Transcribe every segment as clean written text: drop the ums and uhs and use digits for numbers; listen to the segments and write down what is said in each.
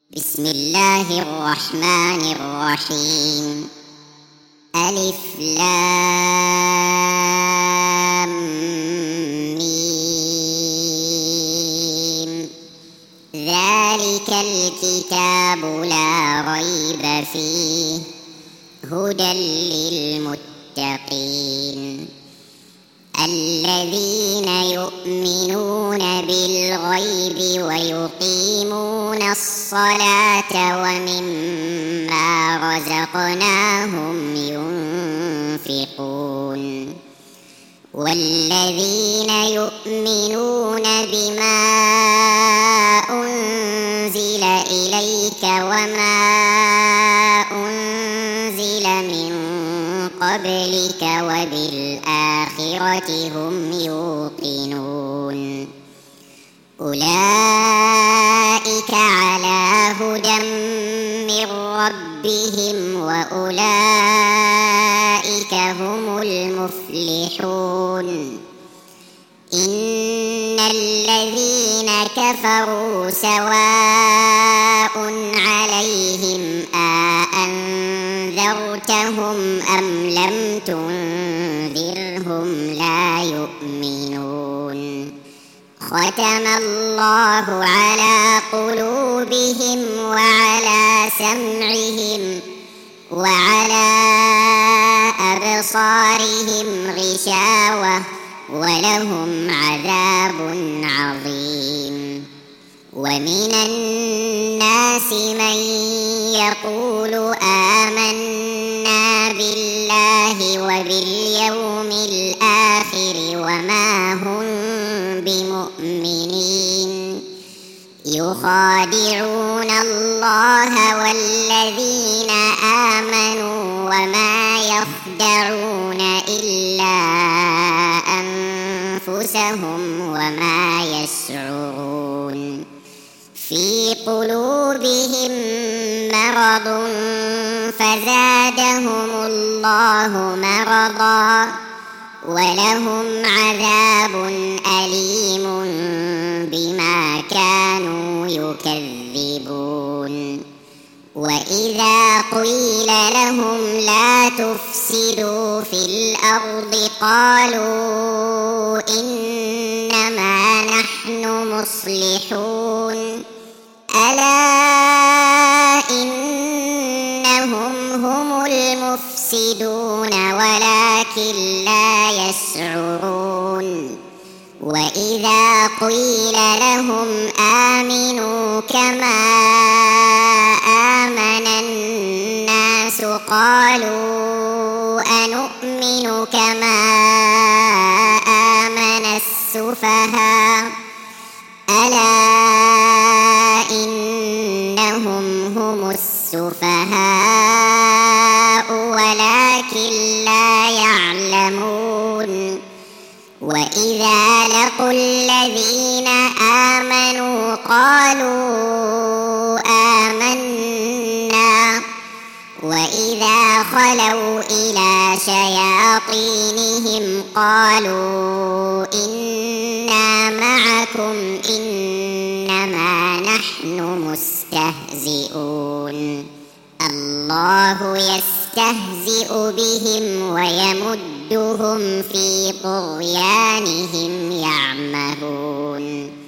بسم الله الرحمن الرحيم. ألف لام ميم. ذلك الكتاب لا ريب فيه هدى للمتقين الذين يؤمنون بالغيب ويقيمون الصلاة ومما رزقناهم ينفقون والذين يؤمنون بما أنزل إليك وما أنزل من قبلك وبالآخرة هم يوقنون أولئك على هدى من ربهم وأولئك هم المفلحون. إن الذين كفروا سواء عليهم أأنذرتهم أم لم تنذرهم لا يؤمنون. ختم الله على قلوبهم وعلى سمعهم وعلى أبصارهم غشاوة ولهم عذاب عظيم. ومن الناس من يقول آمنا بالله وباليوم الآخر وما هم بمؤمنين يخادعون الله والذين آمنوا وما يخدعون إلا أنفسهم وما يشعرون. في قلوبهم مرض فزادهم الله مرضا ولهم عذاب أليم بما كانوا يكذبون. وإذا قيل لهم لا تفسدوا في الأرض قالوا إنما نحن مصلحون ألا إنهم هم المفسدون ولكن لا يشعرون. وإذا قيل لهم آمنوا كما آمن الناس قالوا أنؤمن كما آمن السفهاء ألا إنهم هم السفهاء ولكن لا يعلمون. وإذا لقوا الذين آمنوا قالوا آمنا وإذا خلوا إلى شياطينهم قالوا إنا معكم إنما نحن مستهزئون. الله يستهزئ بهم ويمدهم في طغيانهم يعمهون.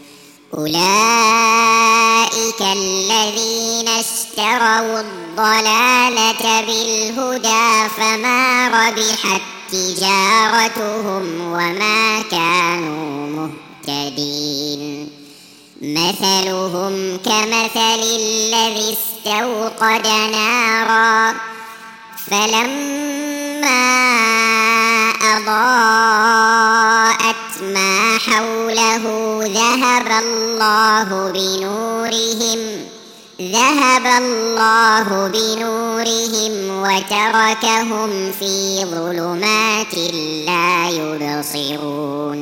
أولئك الذين اشتروا الضلالة بالهدى فما ربحت تجارتهم وما كانوا مهتدين. مثلهم كمثل الذي استوقد نارا فلما أضاءت ما حوله ذهب الله بنورهم وتركهم في ظلمات لا يبصرون.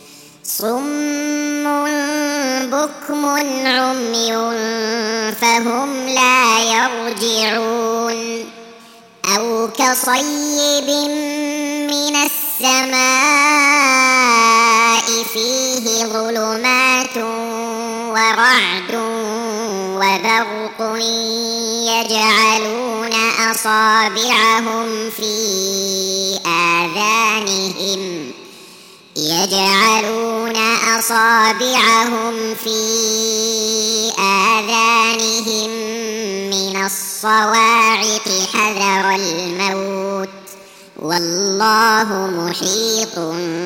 صم بكم عمي فهم لا يرجعون. أو كصيب من السماء فيه ظلمات ورعد وبرق برق يجعلون أصابعهم في آذانهم من الصواعق حذر الموت والله محيط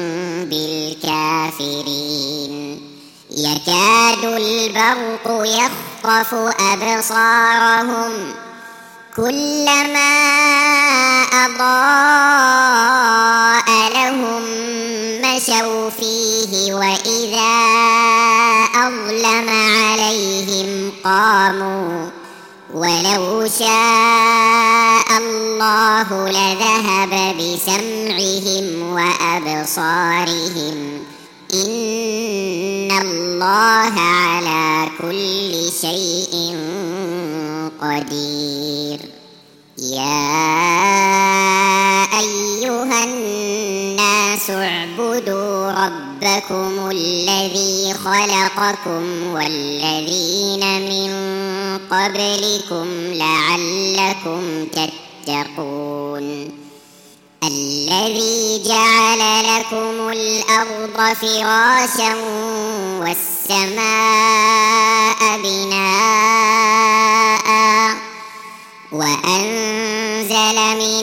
بالكافرين يكاد البرق يخطف أبصارهم كلما أضاء لهم مشوا فيه وإذا أظلم عليهم قاموا ولو شاء الله لذهب بسمعهم وأبصارهم إن الله على كل شيء قدير يا أيها الناس اعبدوا ربكم الذي خلقكم والذين من قبلكم لعلكم تتقون الذي جعل لكم الأرض فراشا والسماء بناء وأنزل من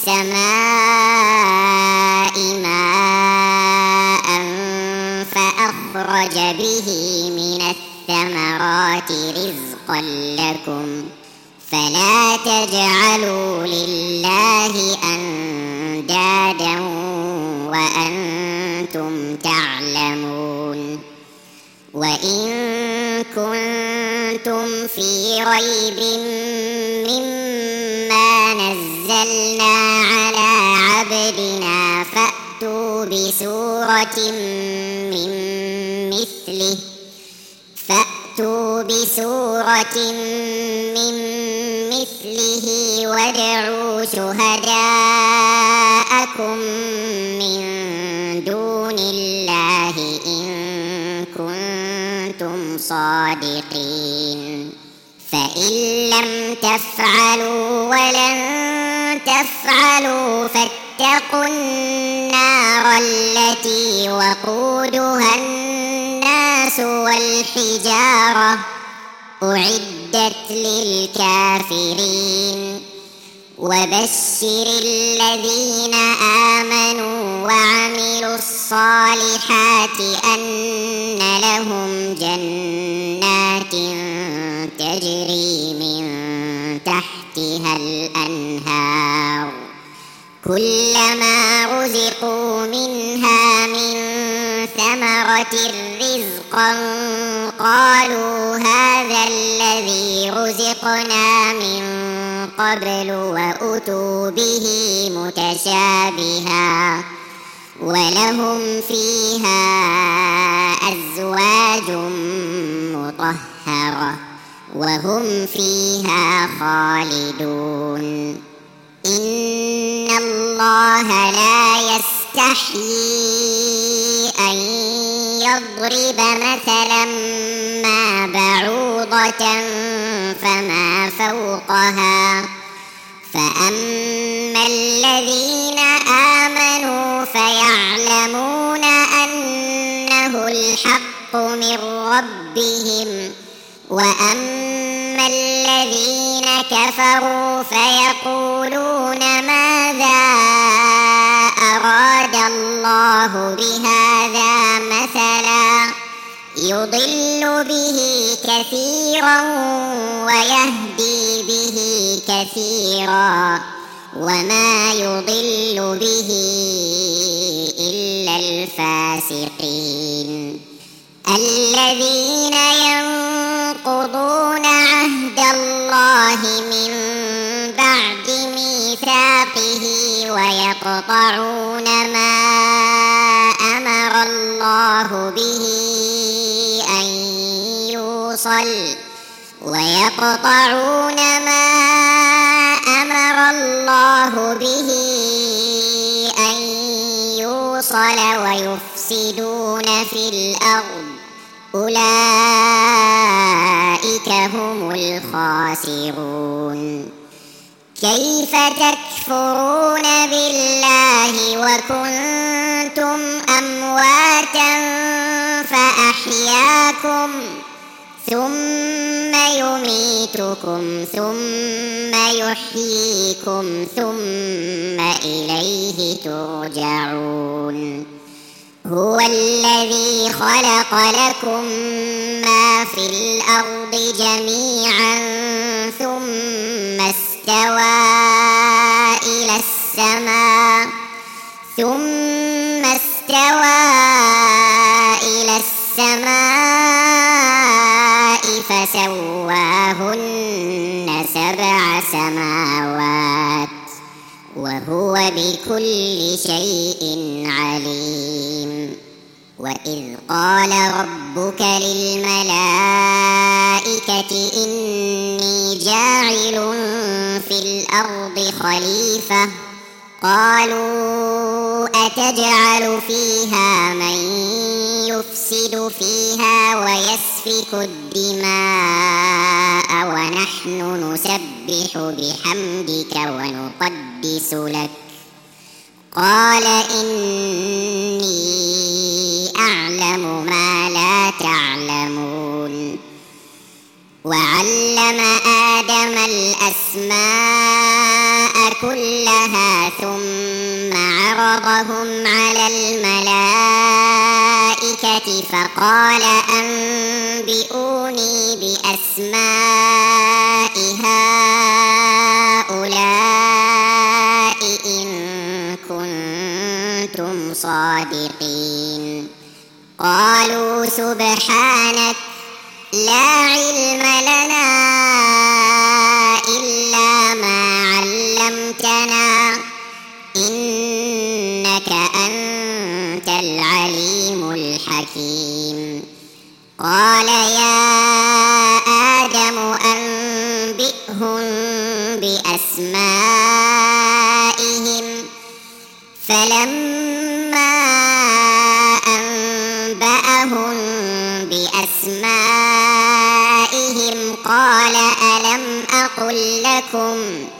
السماء ماء فأخرج به من الثمرات رزقا لكم فلا تجعلوا لله أندادا وأنتم تعلمون وإن كنتم في ريب مما نزلنا على عبدنا فأتوا بسورة من مثله وادعوا شهداءكم من دون الله إن كنتم صادقين فإن لم تفعلوا ولن تفعلوا فاتقوا النار التي وقودها الناس والحجارة أعدت للكافرين وبشر الذين آمنوا وعملوا الصالحات أن لهم جنات تجري من تحتها الأنهار كلما رزقوا منها من ثمرة رزقا قالوا هذا الذي رزقنا من قبل وأتوا به متشابها ولهم فيها أزواج مطهرة وهم فيها خالدون إن الله لا يستحيي أن يضرب مثلا ما بعوضة فما فوقها فأما الذين آمنوا فيعلمون أنه الحق من ربهم وأما الذين كفروا فيقولون ماذا أراد الله بهذا مثلا يضل به كثيرا ويهدي به كثيرا وما يضل به إلا الفاسقين الذين ينقضون عهد الله من بعد ميثاقه ويقطعون ما أمر الله به أن يوصل ويفسدون في الأرض أولئك فأولئك هم الخاسرون. كيف تكفرون بالله وكنتم أمواتا فأحياكم ثم يميتكم ثم يحييكم ثم إليه ترجعون. هو الذي خلق لكم ما في الأرض جميعا ثم استوى إلى السماء فسواهن 7 سماوات وهو بكل شيء عليم. وإذ قال ربك للملائكة إني جاعل في الأرض خليفة قالوا أتجعل فيها من يفسد فيها ويسفك الدماء ونحن نسبح بحمدك ونقدس لك قال إني أعلم ما لا تعلمون. وعلم آدم الأسماء كلها ثم عرضهم على الملائكة فقال أنبئوني بأسماء هؤلاء إن كنتم صادقين. قالوا سبحانك لا علم لنا إلا ما علمتنا إنك أنت العليم الحكيم. قال يا آدم أنبئهم بأسمائهم فلما أنبأهم بأسمائهم قال ألم أقل لكم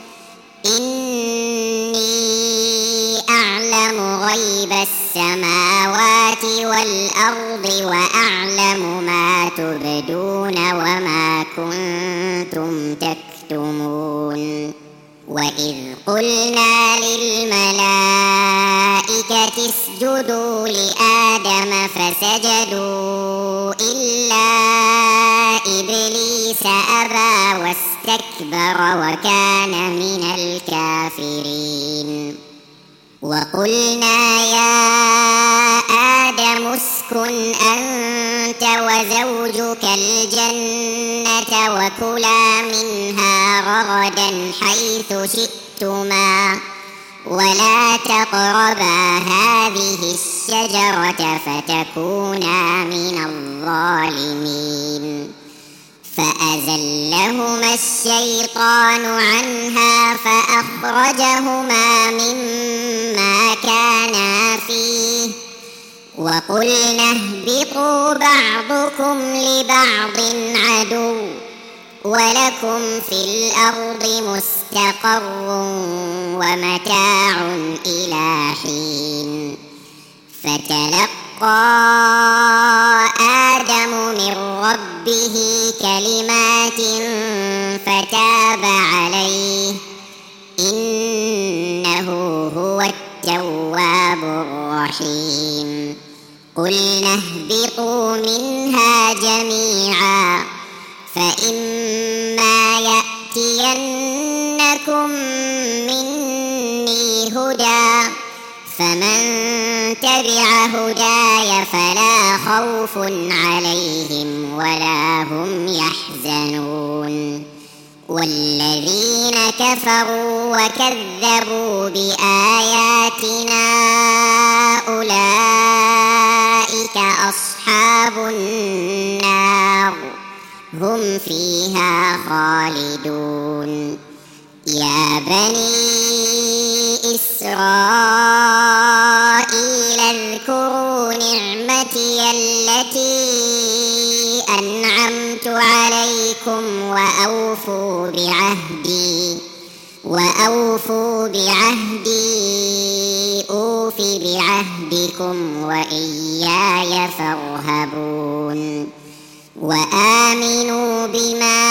إني أعلم غيب السماوات والأرض وأعلم ما تبدون وما كنتم تكتمون. وإذ قلنا للملائكة اسجدوا لآدم فسجدوا إلا إبليس أبى واستكبر وكان من الكافرين. وقلنا يا آدم اسكن أنت وزوجك الجنة وكلا منها رغدا حيث شئتما ولا تقربا هذه الشجرة فتكونا من الظالمين. فأزلهما الشيطان عنها فأخرجهما مما كانا فيه وقلنا اهبطوا بعضكم لبعض عدو ولكم في الأرض مستقر ومتاع إلى حين. فتلقى آدم من ربه كلمات فتاب عليه إنه هو التواب الرحيم. قلنا اهبطوا منها جميعا فإما يأتينكم مني هدى فمن تبع هداي فلا خوف عليهم ولا هم يحزنون. والذين كفروا وكذبوا بآياتنا أولئك أصحاب النار هم فيها خالدون. يا بني إسرائيل اذكروا نعمتي التي أنعمت عليكم بكم وأوفوا بعهدي أوف بعهدكم وإياي فارهبون وآمنوا بما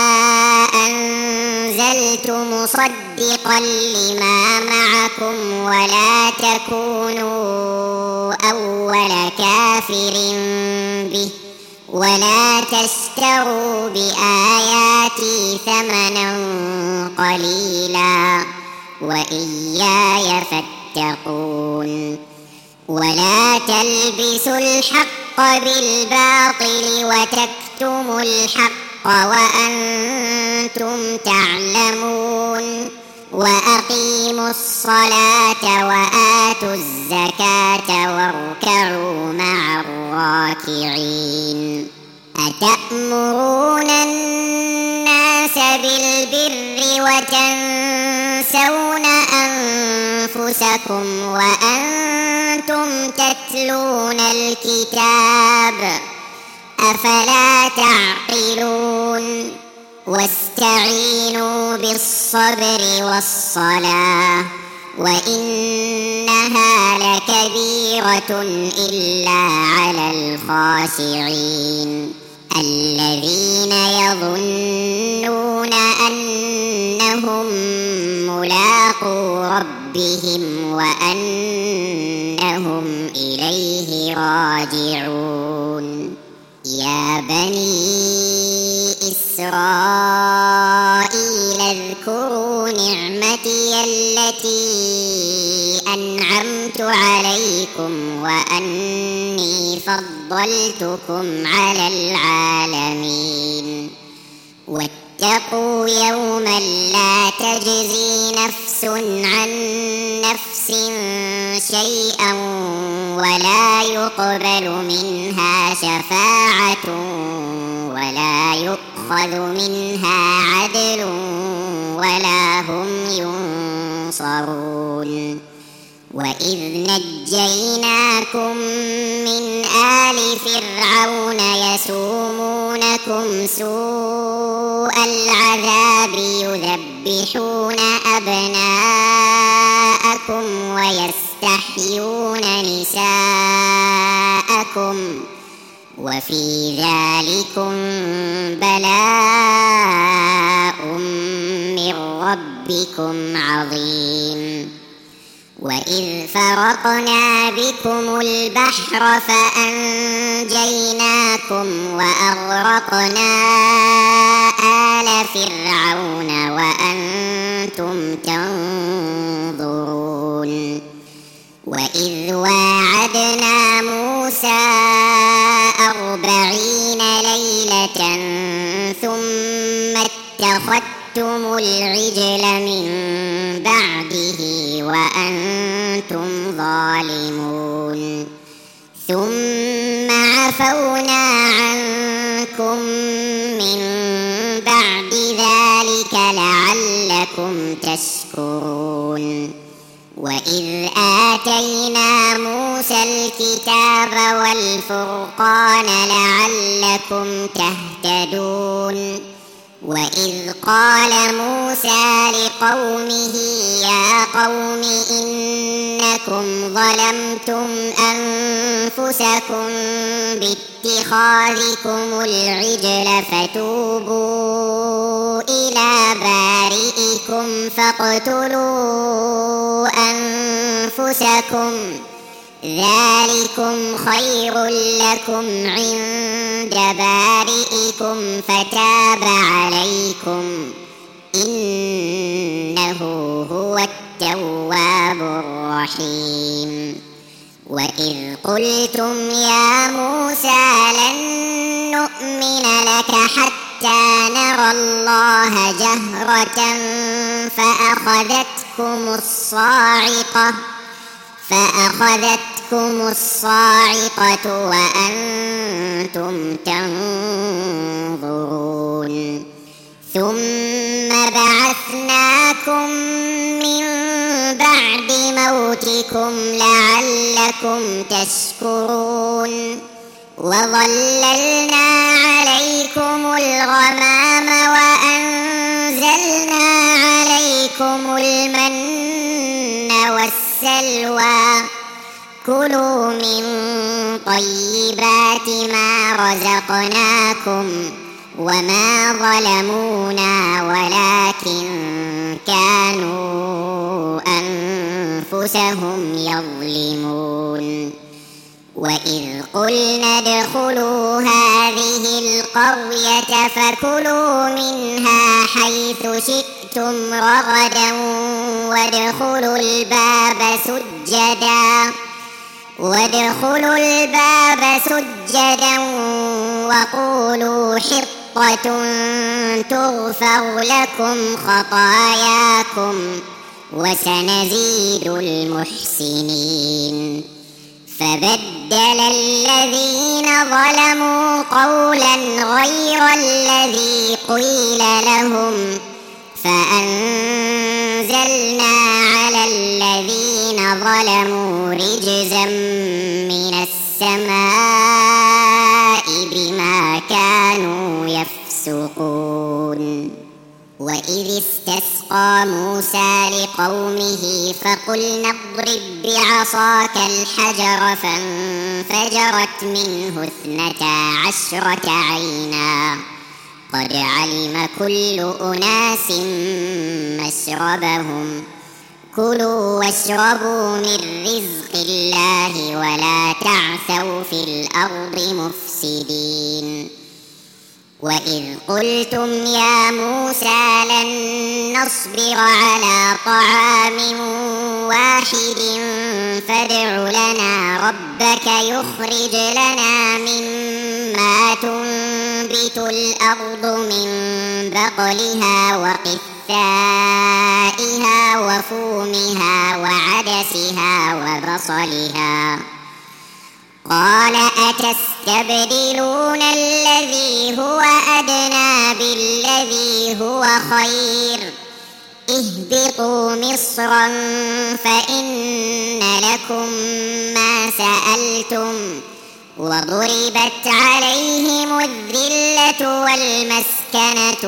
أنزلت مصدقا لما معكم ولا تكونوا أول كافر به ولا تشتروا بآياتي ثمنا قليلا وإياي فاتقون ولا تلبسوا الحق بالباطل وتكتموا الحق وأنتم تعلمون وأقيموا الصلاة وآتوا الزكاة واركعوا مع الراكعين أتأمرون الناس بالبر وتنسون أنفسكم وأنتم تتلون الكتاب أفلا تعقلون واستعينوا بالصبر والصلاة وإنها لكبيرة إلا على الخاشعين الذين يظنون أنهم ملاقو ربهم وأنهم إليه راجعون يا بني إسرائيل اذكروا نعمتي التي أنعمت عليكم وأني فضلتكم على العالمين واتقوا يوما لا تجزي نفس عن نفس شيئا ولا يقبل منها شفاعة ولا يؤخذ منها عدل ولا هم ينصرون وإذ نجيناكم من آل فرعون يسومونكم سوء العذاب يذبحون أبناءكم ويستحيون نساءكم وفي ذلكم بلاء من ربكم عظيم وإذ فرقنا بكم البحر فأنجيناكم وأغرقنا آل فرعون وأنتم تنظرون وإذ واعدنا موسى 40 ليلة ثم اتخذتم العجل من بعده وأنتم ظالمون ثم عفونا عنكم من بعد ذلك لعلكم تشكرون وإذ آتينا موسى الكتاب والفرقان لعلكم تهتدون وإذ قال موسى لقومه يا قوم إنكم ظلمتم أنفسكم باتخاذكم العجل فتوبوا إلى بارئكم فاقتلوا أنفسكم ذلكم خير لكم عند بارئكم فتاب عليكم إنه هو التواب الرحيم وإذ قلتم يا موسى لن نؤمن لك حتى نرى الله جهرة فأخذتكم الصاعقة وأنتم تنظرون ثم بعثناكم من بعد موتكم لعلكم تشكرون وظللنا عليكم الغمام وأنزلنا عليكم المن والسلوى كلوا من طيبات ما رزقناكم وما ظلمونا ولكن كانوا أنفسهم يظلمون وإذ قلنا ادخلوا هذه القرية فكلوا منها حيث شئتم رغدا وادخلوا الباب سجدا وقولوا حطة تغفر لكم خطاياكم وسنزيد المحسنين فبدل الذين ظلموا قولا غير الذي قيل لهم فأنزلنا على الذين ظلموا رجزا من السماء بما كانوا يفسقون وإذ استسقى موسى لقومه فقلنا اضرب بعصاك الحجر فانفجرت منه 12 عينا قد علم كل أناس مشربهم كلوا واشربوا من رزق الله ولا تعثوا في الأرض مفسدين وإذ قلتم يا موسى لن نصبر على طعام واحد فادع لنا ربك يخرج لنا مما تنبت الأرض من بقلها وقثائها وفومها وعدسها وبصلها قال أتستبدلون الذي هو أدنى بالذي هو خير اهبطوا مصرا فإن لكم ما سألتم وضربت عليهم الذلة والمسكنة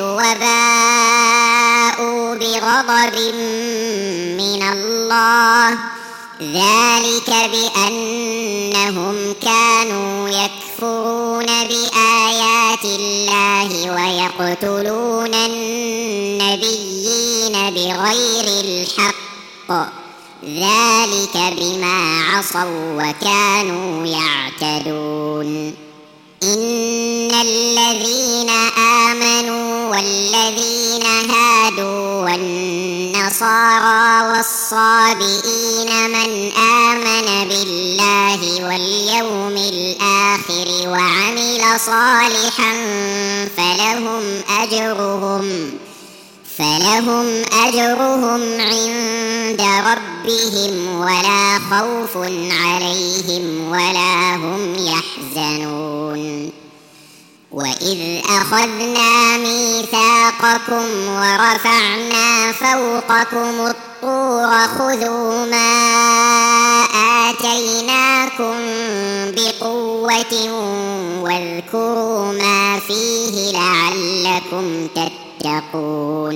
وباءوا بغضب من الله ذلك بأنهم كانوا يكفرون بآيات الله ويقتلون النبيين بغير الحق ذلك بما عصوا وكانوا يعتدون إن الذين آمنوا والذين هادوا والنصارى والصابئين من آمن بالله واليوم الآخر وعمل صالحا فلهم أجرهم عند ربهم ولا خوف عليهم ولا هم يحزنون وإذ أخذنا ميثاقكم ورفعنا فوقكم الطور خذوا ما آتيناكم بقوة واذكروا ما فيه لعلكم تتقون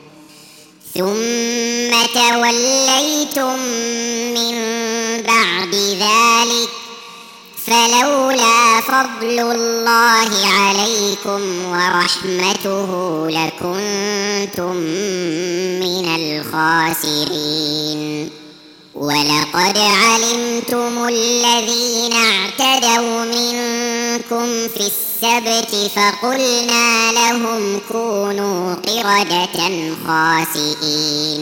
ثم توليتم من بعد ذلك فلولا فضل الله عليكم ورحمته لكنتم من الخاسرين ولقد علمتم الذين اعتدوا منكم في السبت فقلنا لهم كونوا قردة خاسئين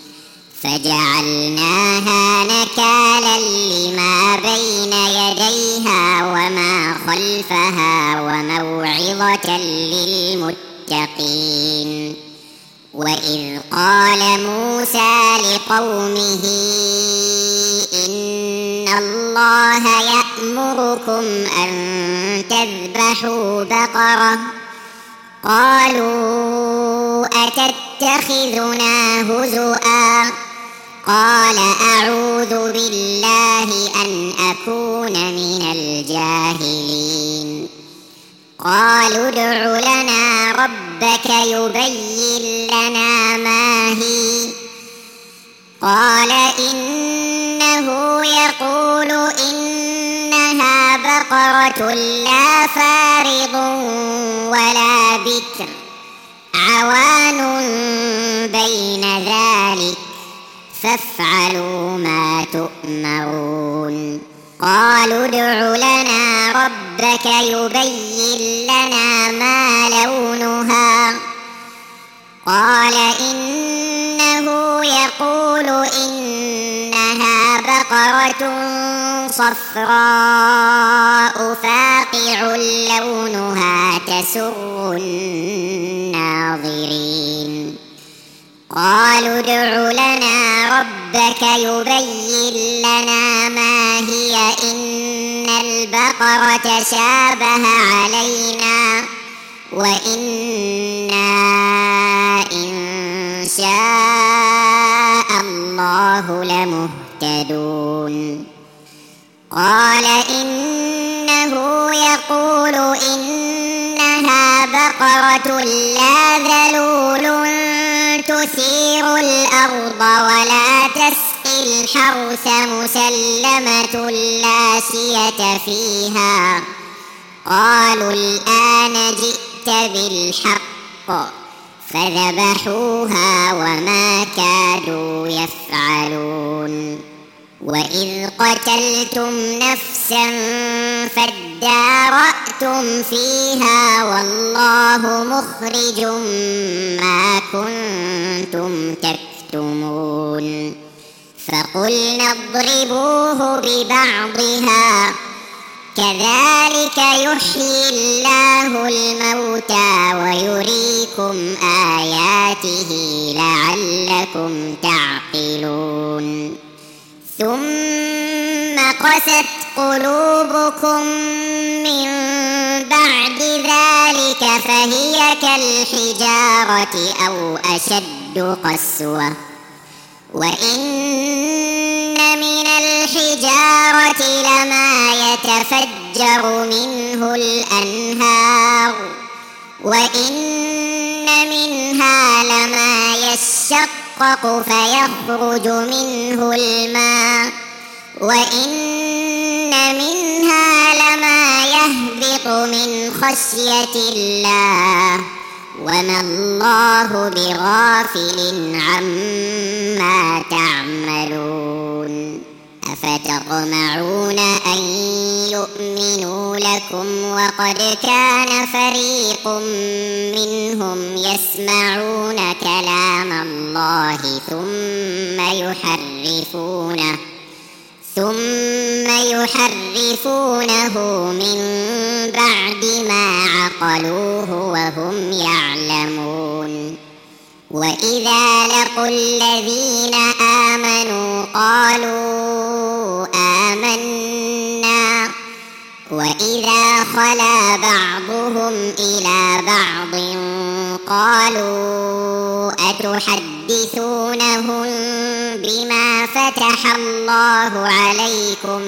فجعلناها نكالا لما بين يديها وما خلفها وموعظة للمتقين وإذ قال موسى لقومه إن الله يأمركم أن تذبحوا بقرة قالوا أتتخذنا هزؤا قال أعوذ بالله أن أكون من الجاهلين قالوا ادع لنا ربك يبين لنا ما هي قال إنه يقول إنها بقرة لا فارض ولا بكر عوان بين ذلك فافعلوا ما تؤمرون قالوا ادع لنا ربك يبين لنا ما لونها قال إنه يقول إنها بقرة صفراء فاقع لونها تسر الناظرين قالوا ادع لنا ربك يبين لنا ما هي إن البقرة شابه علينا وإنا إن شاء الله لمهتدون قال إنه يقول إنها بقرة لا ذلول تثير الأرض ولا تسقي الحرث مسلمة لا شية فيها قالوا الآن جئت بالحق فذبحوها وما كادوا يفعلون وإذ قتلتم نفسا فادارأتم فيها والله مخرج ما كنتم تكتمون فقلنا اضربوه ببعضها كذلك يحيي الله الموتى ويريكم آياته لعلكم تعقلون ثم قست قلوبكم من بعد ذلك فهي كالحجارة أو أشد قسوة وإن من الحجارة لما يتفجر منه الأنهار وإن منها لما يشقق فيخرج منه الماء وإن منها لما يهبط من خشية الله وما الله بغافل عما تعملون أفتطمعون أن يؤمنوا لكم وقد كان فريق منهم يسمعون كلام الله ثم يحرفونه من بعد ما عقلوه وهم يعلمون وإذا لقوا الذين آمنوا قالوا آمنا وإذا خلا بعضهم إلى بعض قالوا أتحدثونهم بما فتح الله عليكم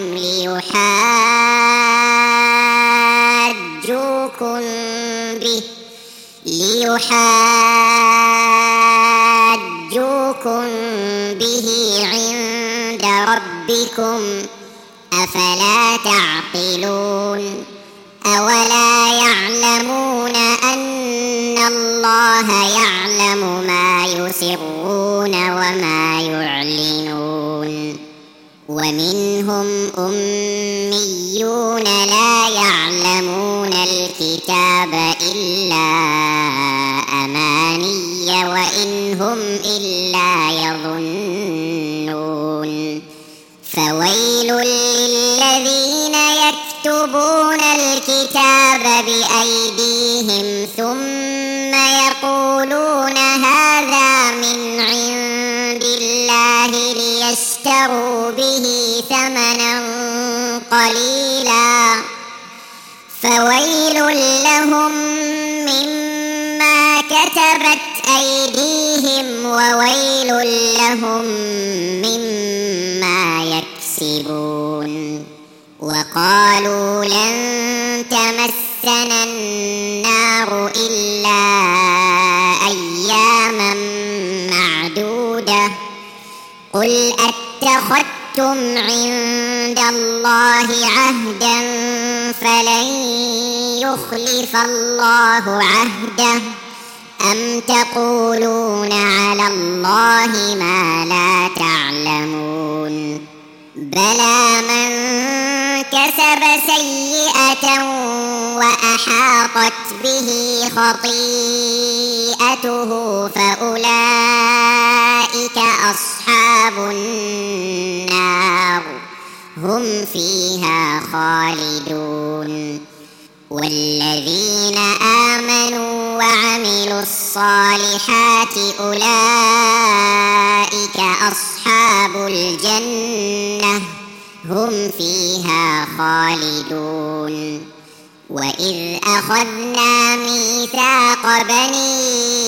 ليحاجوكم به عند ربكم أفلا تعقلون أولا يعلمون أن الله يعلم ما يسرون وما يعلنون ومنهم أميون لا يعلمون الكتاب إلا أماني وإن هم إلا يظنون فويل للذين يكتبون الكتاب بأيديهم ثم يقولون هذا من عند الله ليشتروا به ثمنا قليلا فويل لهم مما كتبت أيديهم وويل لهم مما يكسبون وقالوا لن تمسنا تمسنا النار إلا أياما معدودة قل أتخذتم عند الله عهدا فلن يخلف الله عهده أم تقولون على الله ما لا تعلمون بلى من كسب سيئة وأحاطت به خطيئته فأولئك أصحاب النار هم فيها خالدون والذين آمنوا وعملوا الصالحات أولئك أصحاب الجنة هم فيها خالدون وإذ أخذنا ميثاق بني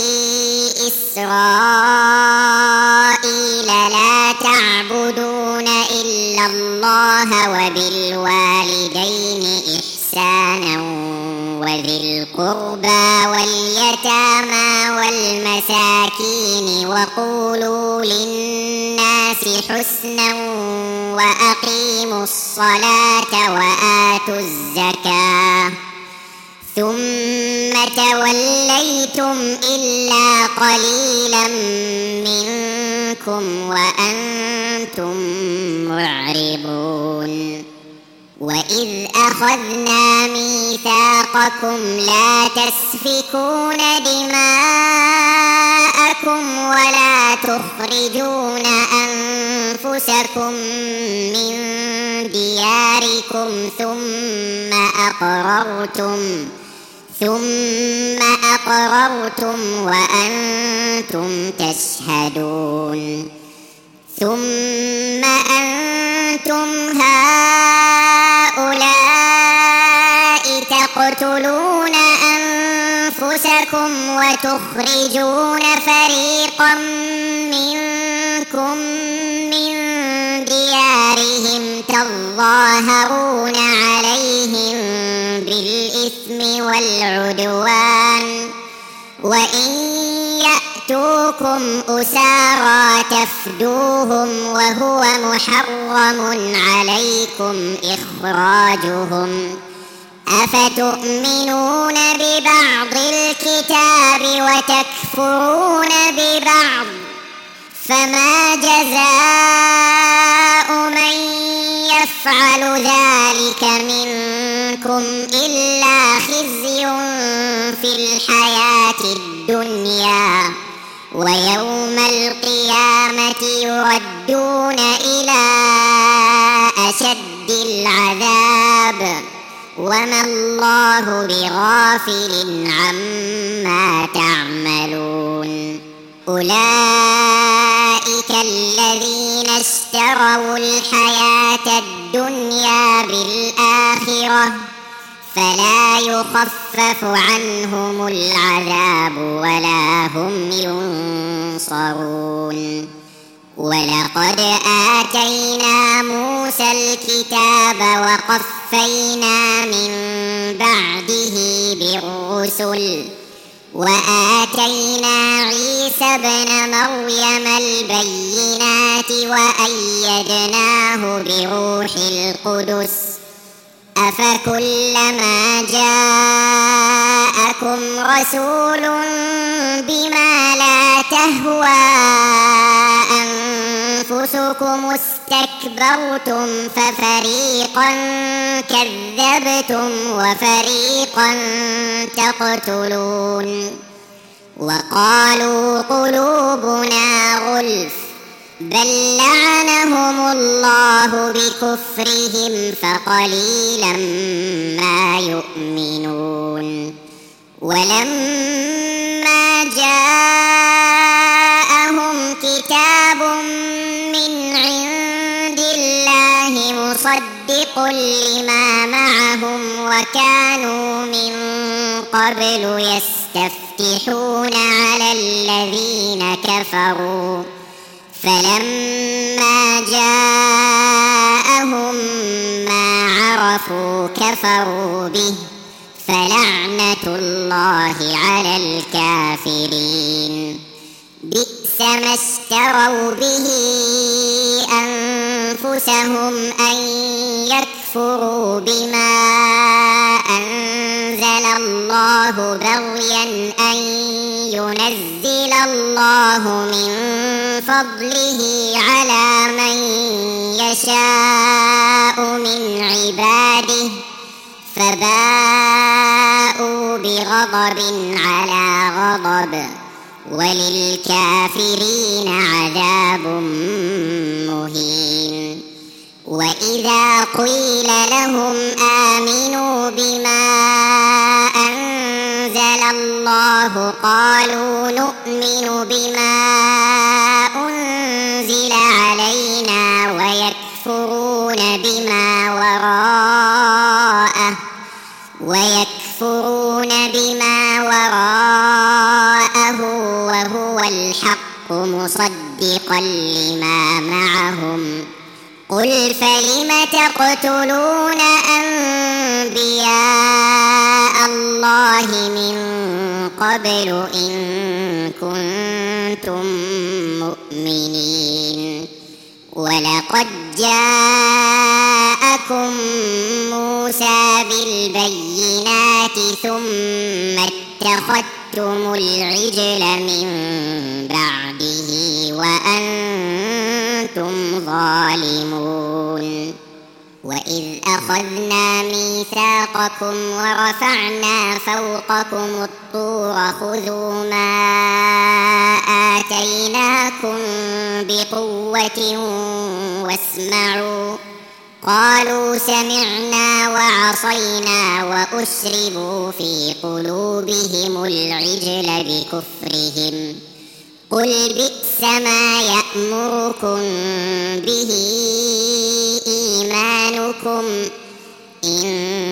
إسرائيل لا تعبدون إلا الله وبالوالدين إحسانا وذي القربى واليتامى والمساكين وقولوا للناس حسنا وأقيموا الصلاة وآتوا الزكاة ثم توليتم إلا قليلا منكم وأنتم معرضون وإذ أخذنا ميثاقكم لا تسفكون دماءكم ولا تخرجون أنفسكم من دياركم ثم أقررتم وأنتم تشهدون ثم أنتم هؤلاء تقتلون أنفسكم وتخرجون فريقا منكم من ديارهم تظاهرون عليهم بالإثم والعدوان وإن يأتوكم أسارى تفدوهم وهو محرم عليكم إخراجهم أفتؤمنون ببعض الكتاب وتكفرون ببعض فما جزاء من يفعل ذلك منكم إلا خزي في الحياة الدنيا ويوم القيامة يردون إلى أشد العذاب وما الله بغافل عما تعملون أولئك الذين اشتروا الحياة الدنيا بالآخرة فلا يخفف عنهم العذاب ولا هم ينصرون ولقد آتينا موسى الكتاب وقفينا من بعده بالرسل وآتينا عيسى ابن مريم البينات وأيدناه بروح القدس أفكلما جاءكم رسول بما لا تهوى أنفسكم استكبرتم ففريقا كذبتم وفريقا تقتلون وقالوا قلوبنا غلف بل لعنهم الله بكفرهم فقليلا ما يؤمنون ولما جاءهم كتاب من عند الله مصدق لما معهم وكانوا من قبل يستفتحون على الذين كفروا فلما جاءهم ما عرفوا كفروا به فلعنة الله على الكافرين. بئس ما اشتروا به أنفسهم أن يكفروا بما أنزل الله بغيا أن ينزل الله من فضله على من يشاء من عباده، فباءوا بغضب على غضب، وللكافرين عذاب مهين. وإذا قيل لهم آمنوا بما أنزل الله قالوا نؤمن بما أنزل علينا ويكفرون بما وراءه وهو الحق مصدقا لما معهم. قل فلم تقتلون أنبياء الله من قبل إن كنتم مؤمنين؟ ولقد جاءكم موسى بالبينات ثم اتخذتم العجل من بعده وأنتم ظالمون. وإذ أخذنا ميثاقكم ورفعنا فوقكم الطور خذوا ما آتيناكم بقوة واسمعوا، قالوا سمعنا وعصينا وأشربوا في قلوبهم العجل بكفرهم. قل بئس ما يأمركم به إيمانكم إن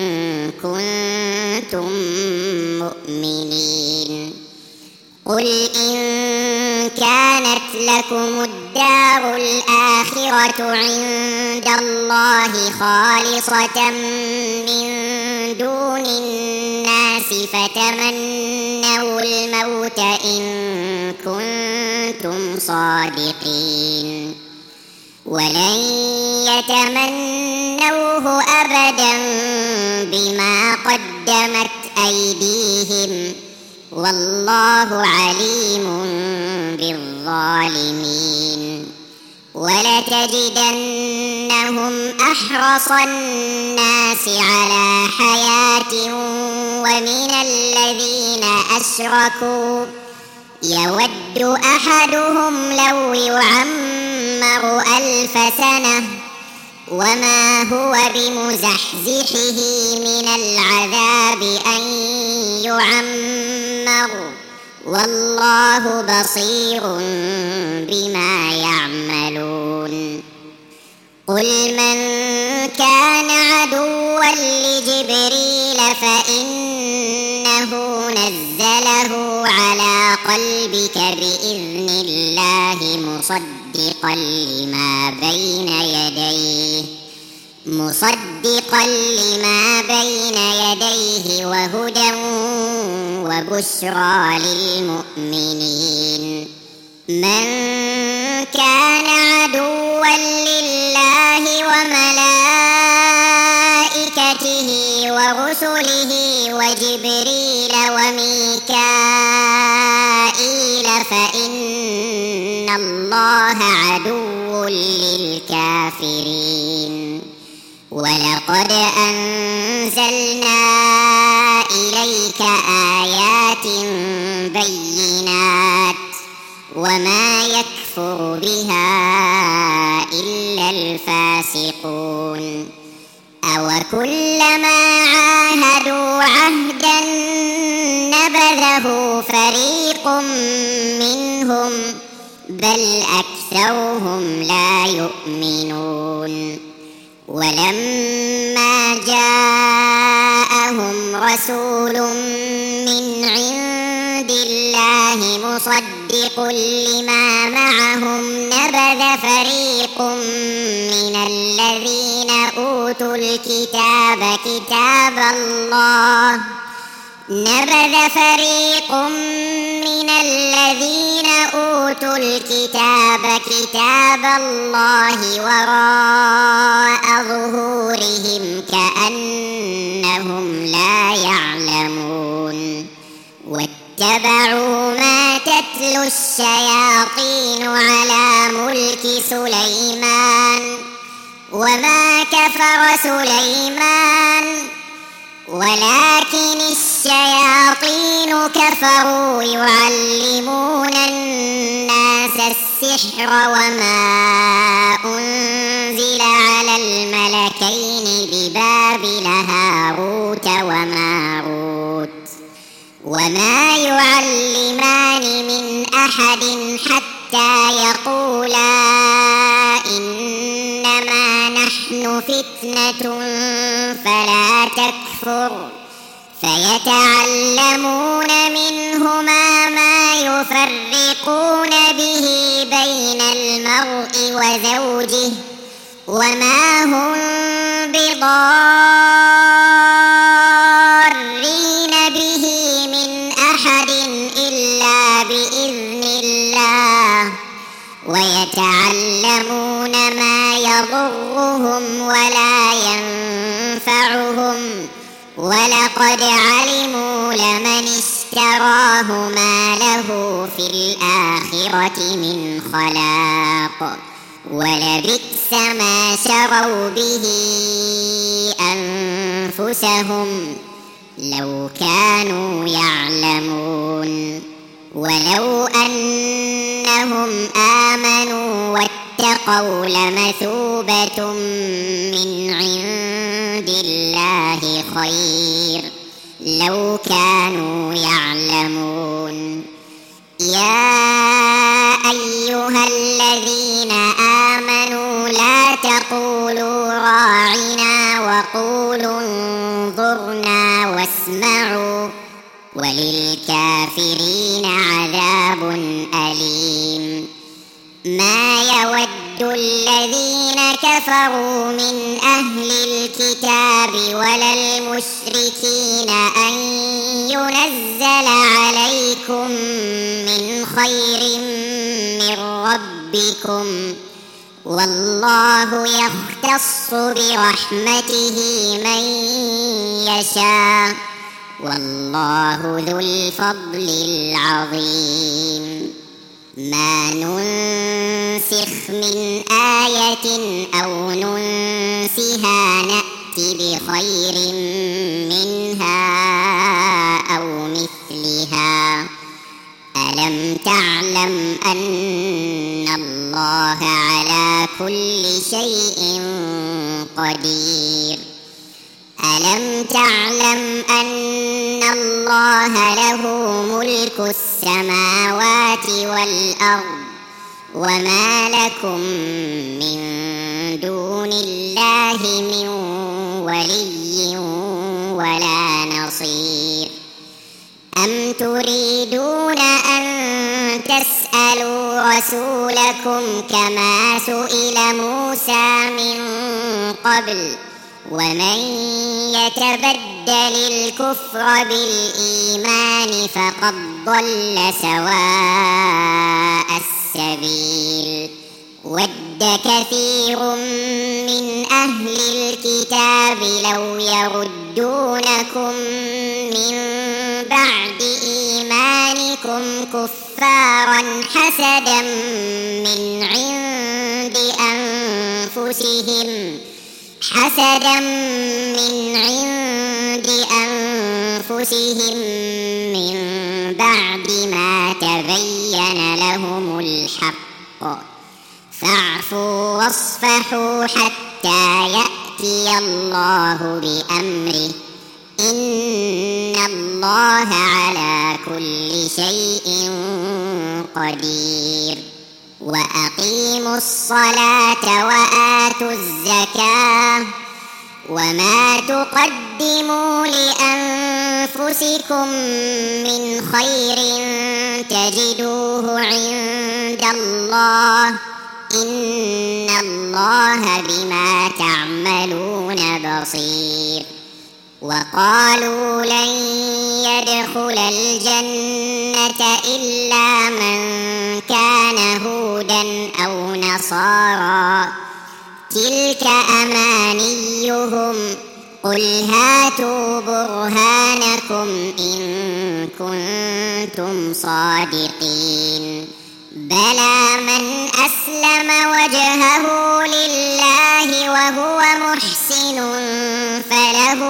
كنتم مؤمنين. قل إن كانت لكم الدار الآخرة عند الله خالصة من دون الناس فتمنوا الموت إن كنتم صادقين، ولن يتمنوه أبدا بما قدمت أيديهم والله عليم بالظالمين. ولتجدنهم أحرص الناس على حياة ومن الذين أشركوا يود أحدهم لو يعمر 1000 سنة وما هو بمزحزحه من العذاب أن يعمر والله بصير بما يعملون. قل من كان عدوا لجبريل فإنه نزله على قلبك بإذن الله مصدقا لما بين يديه وهدى وبشرى للمؤمنين. من كان عدوا لله وملائكته ورسله وجبريل وميكائيل فإن الله عدو للكافرين. ولقد أنزلنا إليك آيات بينات وما يكفر بها إلا الفاسقون. أوكلما عاهدوا عهدا نبذه فريق منهم بل أكثرهم لا يؤمنون. ولما جاءهم رسول من عند الله مصدق لما معهم نبذ فريق من الذين أوتوا الكتاب نبذ فريق من الذين أوتوا الكتاب كتاب الله وراء ظهورهم كأنهم لا يعلمون واتبعوا ما تتلو الشياطين على ملك سليمان وما كفر سليمان ولكن الشياطين كفروا يعلمون الناس السحر وما أنزل على الملكين ببابل هاروت وماروت وما يعلمان من أحد حتى يقولا إنما نحن فتنة فلا تكفر فيتعلمون منهما ما يفرقون به بين المرء وزوجه وما هم بضارين به من أحد إلا بإذن الله ويتعلمون ما يضرهم ولا ينفعهم ولقد علموا لمن اشتراه ما له في الآخرة من خلاق ولبئس ما شروا به أنفسهم لو كانوا يعلمون ولو أنهم آمنوا واتقوا لمثوبة من عند الله خير لو كانوا يعلمون يا أيها الذين آمنوا لا تقولوا راعنا وقولوا انظرنا واسمعوا وللكافرين عذاب أليم ما يود الذين كفروا من أهل الكتاب ولا المشركين أن ينزل عليكم من خير من ربكم والله يختص برحمته من يشاء والله ذو الفضل العظيم ما ننسخ من آية أو ننسها نأت بخير منها أو مثلها ألم تعلم أن الله على كل شيء قدير ألم تعلم أن الله له ملك السماوات والأرض وما لكم من دون الله من ولي ولا نصير أم تريدون أن تسألوا رسولكم كما سئل موسى من قبل ومن يتبدل الكفر بالإيمان فقد ضل سواء السبيل ود كثير من أهل الكتاب لو يردونكم من بعد إيمانكم كفارا حسدا من عند أنفسهم من بعد ما تبين لهم الحق فاعفوا واصفحوا حتى يأتي الله بأمره إن الله على كل شيء قدير وأقيموا الصلاة وآتوا الزكاة وما تقدموا لأنفسكم من خير تجدوه عند الله إن الله بما تعملون بصير وقالوا لن يدخل الجنة إلا من كان هودا أو نصارى تلك أمانيهم قل هاتوا برهانكم إن كنتم صادقين بلى من أسلم وجهه لله وهو محسن فله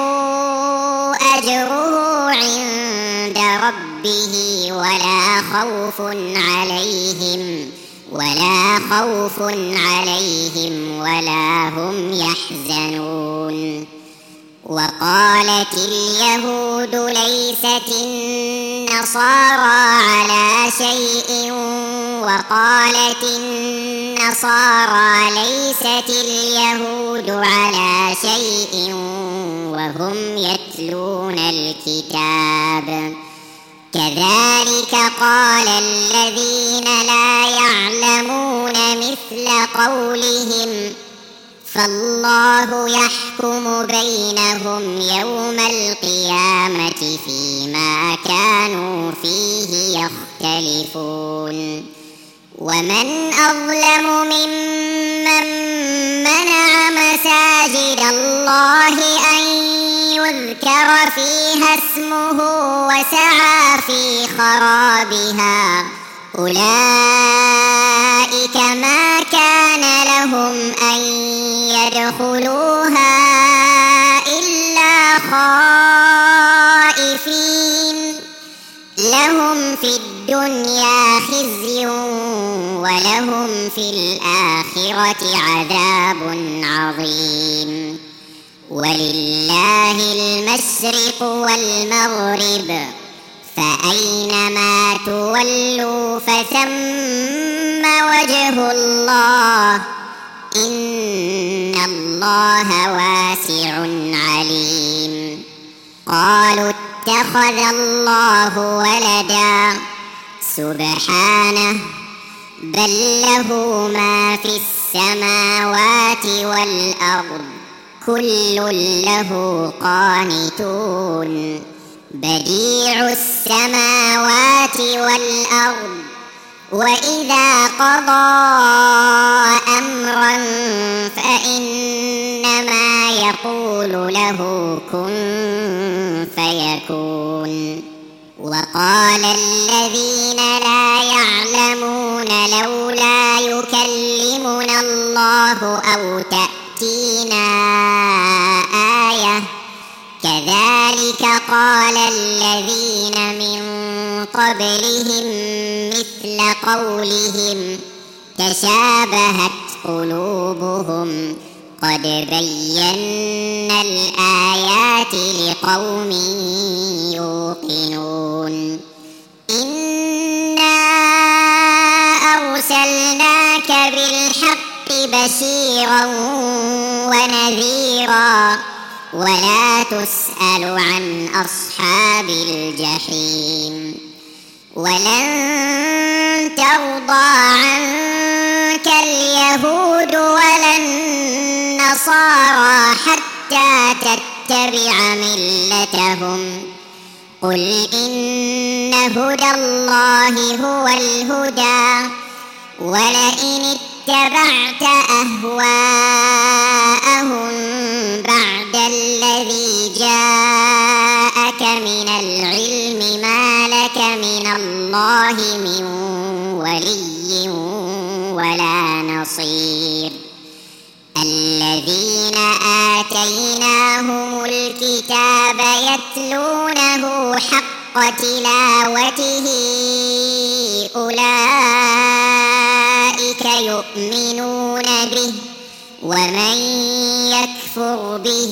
أجره عند ربه ولا خوف عليهم ولا هم يحزنون وقالت اليهود ليست النصارى على شيء وقالت النصارى ليست اليهود على شيء وهم يتلون الكتاب كذلك قال الذين لا يعلمون مثل قولهم فالله يحكم بينهم يوم القيامة فيما كانوا فيه يختلفون ومن أظلم ممن منع مساجد الله أن يذكر فيها اسمه وسعى في خرابها أولئك ما كان لهم أن يدخلوها إلا خائفين لهم في الدنيا خزي ولهم في الآخرة عذاب عظيم ولله المشرق والمغرب فأينما تولوا فثم وجه الله إن الله واسع عليم قالوا اتخذ الله ولدا سبحانه بل له ما في السماوات والأرض كل له قانتون بديع السماوات والأرض وإذا قضى أمرا فإنما يقول له كن فيكون وقال الذين لا يعلمون لولا يكلمنا الله أو تأتينا آية كذلك قال الذين من قبلهم مثل قولهم تشابهت قلوبهم قد بينا الآيات لقوم يوقنون إنا أرسلناك بالحق بشيرا ونذيرا ولا تسأل عن أصحاب الجحيم ولن ترضى عنك اليهود ولا النصارى حتى تتبع ملتهم قل إن هدى الله هو الهدى ولئن اتبعت أهواءهم بعد الذي جاءك من العلم ما لك من الله من ولي ولا نصير الذين آتيناهم الكتاب يتلونه حق تلاوته أولئك يؤمنون به ومن يكفر به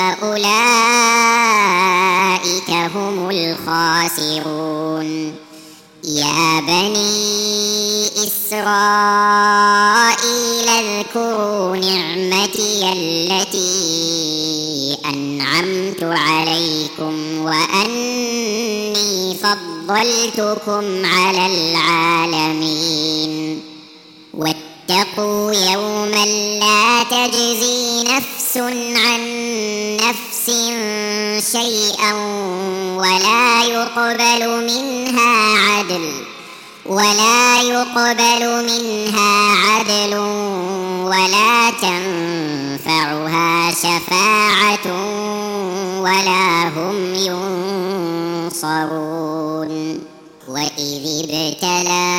فأولئك هم الخاسرون يا بني إسرائيل اذكروا نعمتي التي أنعمت عليكم وأني فضلتكم على العالمين واتقوا يوما لا تجزي نفس عن نفس شيئا ولا يقبل منها عدل ولا تنفعها شفاعة ولا هم ينصرون. وإذ ابتلى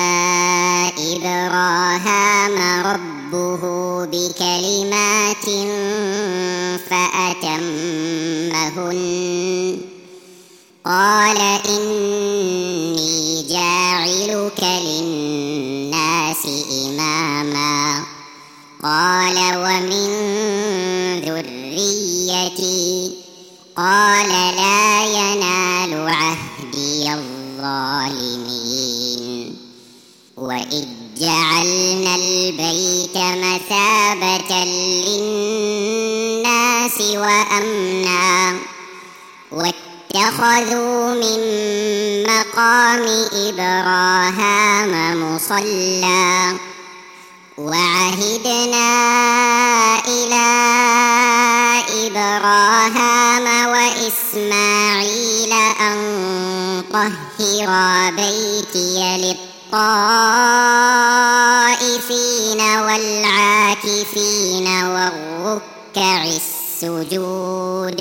إبراهام ربه بكلمات فأتمهن قال إني جاعلك للناس إماما قال ومن ذريتي قال لا ينال عهدي الظالمين. وإذ جعلنا البيت مثابة للناس وأمنا واتخذوا من مقام إبراهام مصلى وعهدنا إلى إبراهام وإسماعيل أن طهرا بيتي للطائفين والعاكفين والركع السجود.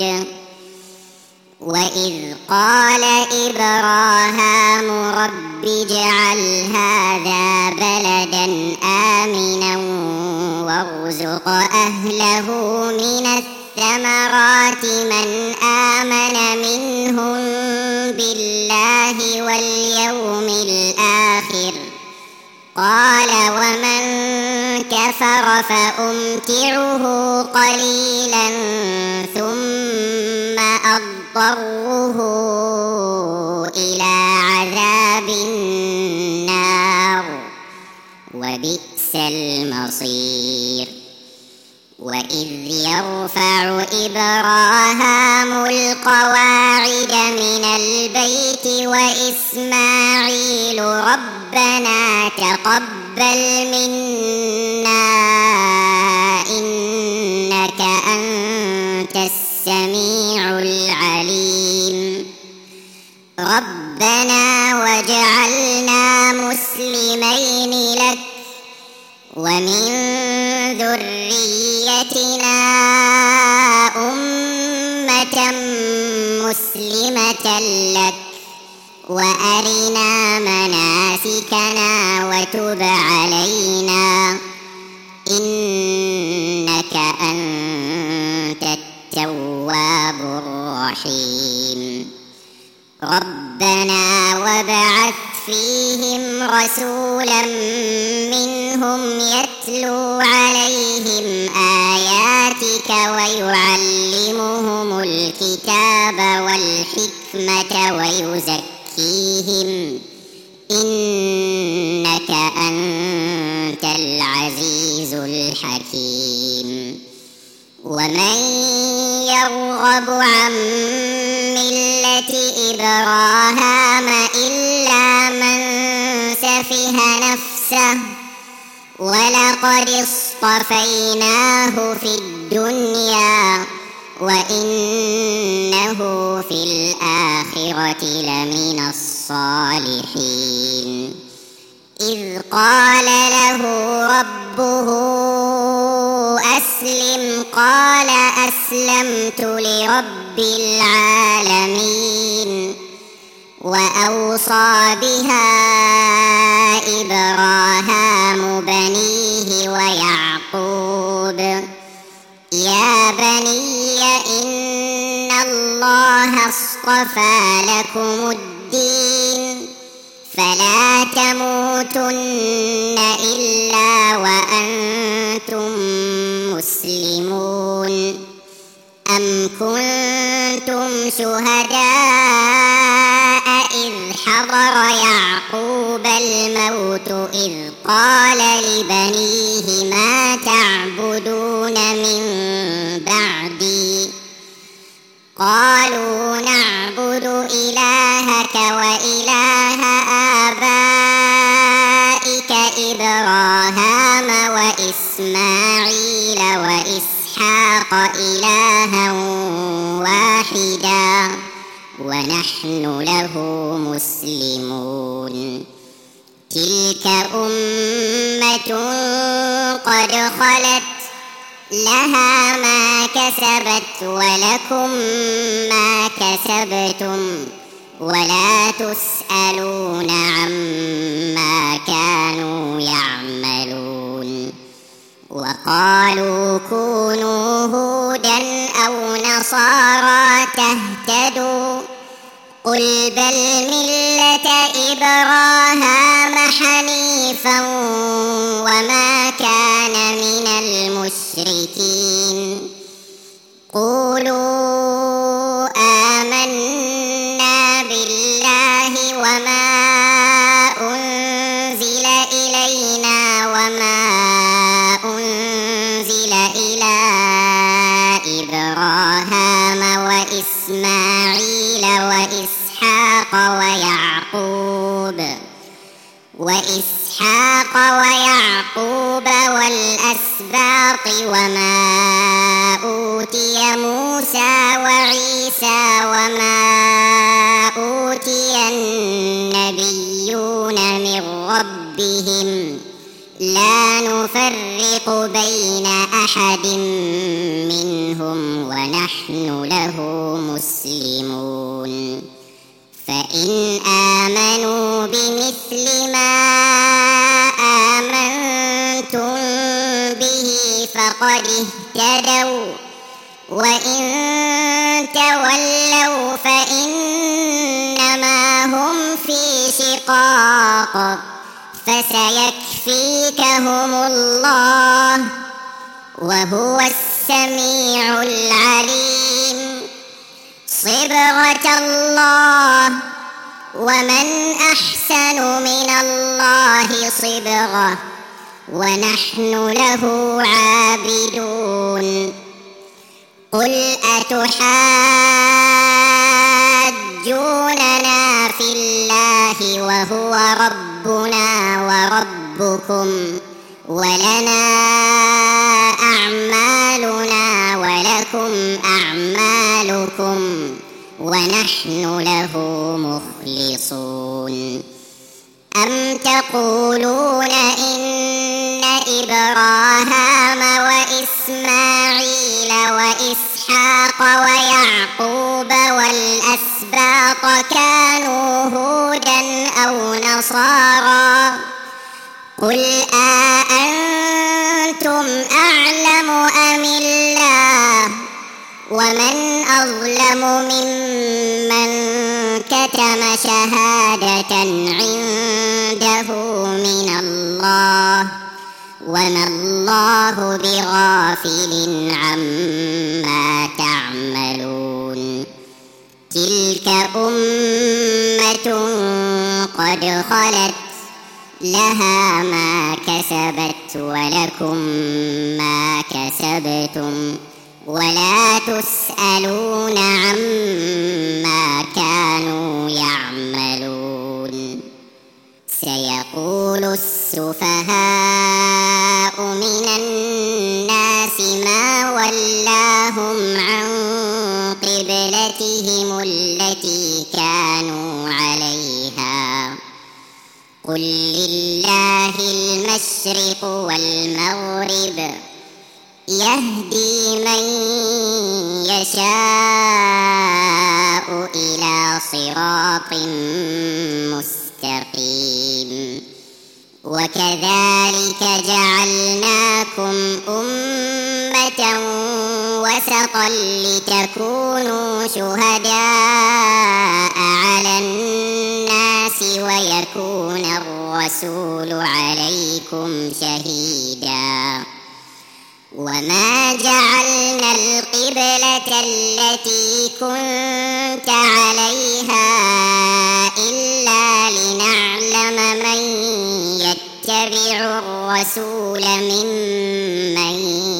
وإذ قال إبراهام رب اجعل هذا بلدا آمنا وارزق أهله من الثمرات من آمن منهم بالله واليوم الآخر قال ومن كفر فأمتعه قليلا ثم أضطره إلى عذاب النار وبئس المصير. وإذ يرفع إبراهام القواعد من البيت وإسماعيل ربنا تقبل منا إنك أنت السميع العليم ربنا واجعلنا مسلمين لك ومن ذريتنا أمة مسلمة لك وأرنا مناسكنا وتب علينا إنك أنت التواب الرحيم. ربنا وابعث فيهم رسولا منهم يتلو عليهم آياتك ويعلمهم الكتاب والحكمة ويزكيهم إنك أنت العزيز الحكيم. ومن يرغب عن ملة إبراهام إلا من سفه نفسه ولقد اصطفيناه في الدنيا وإنه في الآخرة لمن الصالحين. إذ قال له ربه أسلم قال أسلمت لرب العالمين. وأوصى بها إبراهام بنيه ويعقوب يا بني إن الله اصطفى لكم الدين فلا تموتن إلا وأنتم مسلمون. أم كنتم شهداء إذ حضر يعقوب الموت إذ قال لبنيه ما تعبدون من بعدي قالوا نعبد إلهك وإله آبائك إبراهام وإسماعيل وإسحاق وإسحاق إلها واحدا ونحن له مسلمون تلك أمة قد خلت لها ما كسبت ولكم ما كسبتم ولا تسألون عما كانوا يعملون وقالوا كونوا هودا أو نصارى تهتدوا قل بل ملة إبراهام حنيفا وما كان من المشركين قولوا آمنا بالله وما أنزل إلينا وما أنزل إلى إبراهام وإسماعيل وإسحاق ويعقوب والأسباط وما أوتي موسى وعيسى وما أوتي النبيون من ربهم لا نفرق بين أحد منهم ونحن له مسلمون فإن آمنوا بمثل ما آمنتم به فقد اهتدوا وإن تولوا فإنما هم في شقاق فسيكفيكهم الله وهو السميع العليم صبغة الله ومن أحسن من الله صبغة ونحن له عابدون قل أتحاجوننا في الله وهو ربنا وربكم ولنا أعمالنا ولكم أعمالكم ونحن له مخلصون أم تقولون إن إبراهام وإسماعيل وإسحاق ويعقوب والأسباط كانوا هودا أو نصارى قل أأنتم أعلم أم الله ومن أظلم ممن كتم شهادة عنده من الله وما الله بغافل عما تعملون تلك أمة قد خلت لها ما كسبت ولكم ما كسبتم ولا تسألون عما كانوا يعملون سيقول السفهاء من الناس ما ولاهم عن قبلتهم التي كانوا عليها قل لله المشرق والمغرب يهدي من يشاء إلى صراط مستقيم وكذلك جعلناكم أمة وسطا لتكونوا شهداء على الناس ويكون الرسول عليكم شهيدا وما جعلنا القبلة التي كنت عليها إلا لنعلم من يتبع الرسول ممن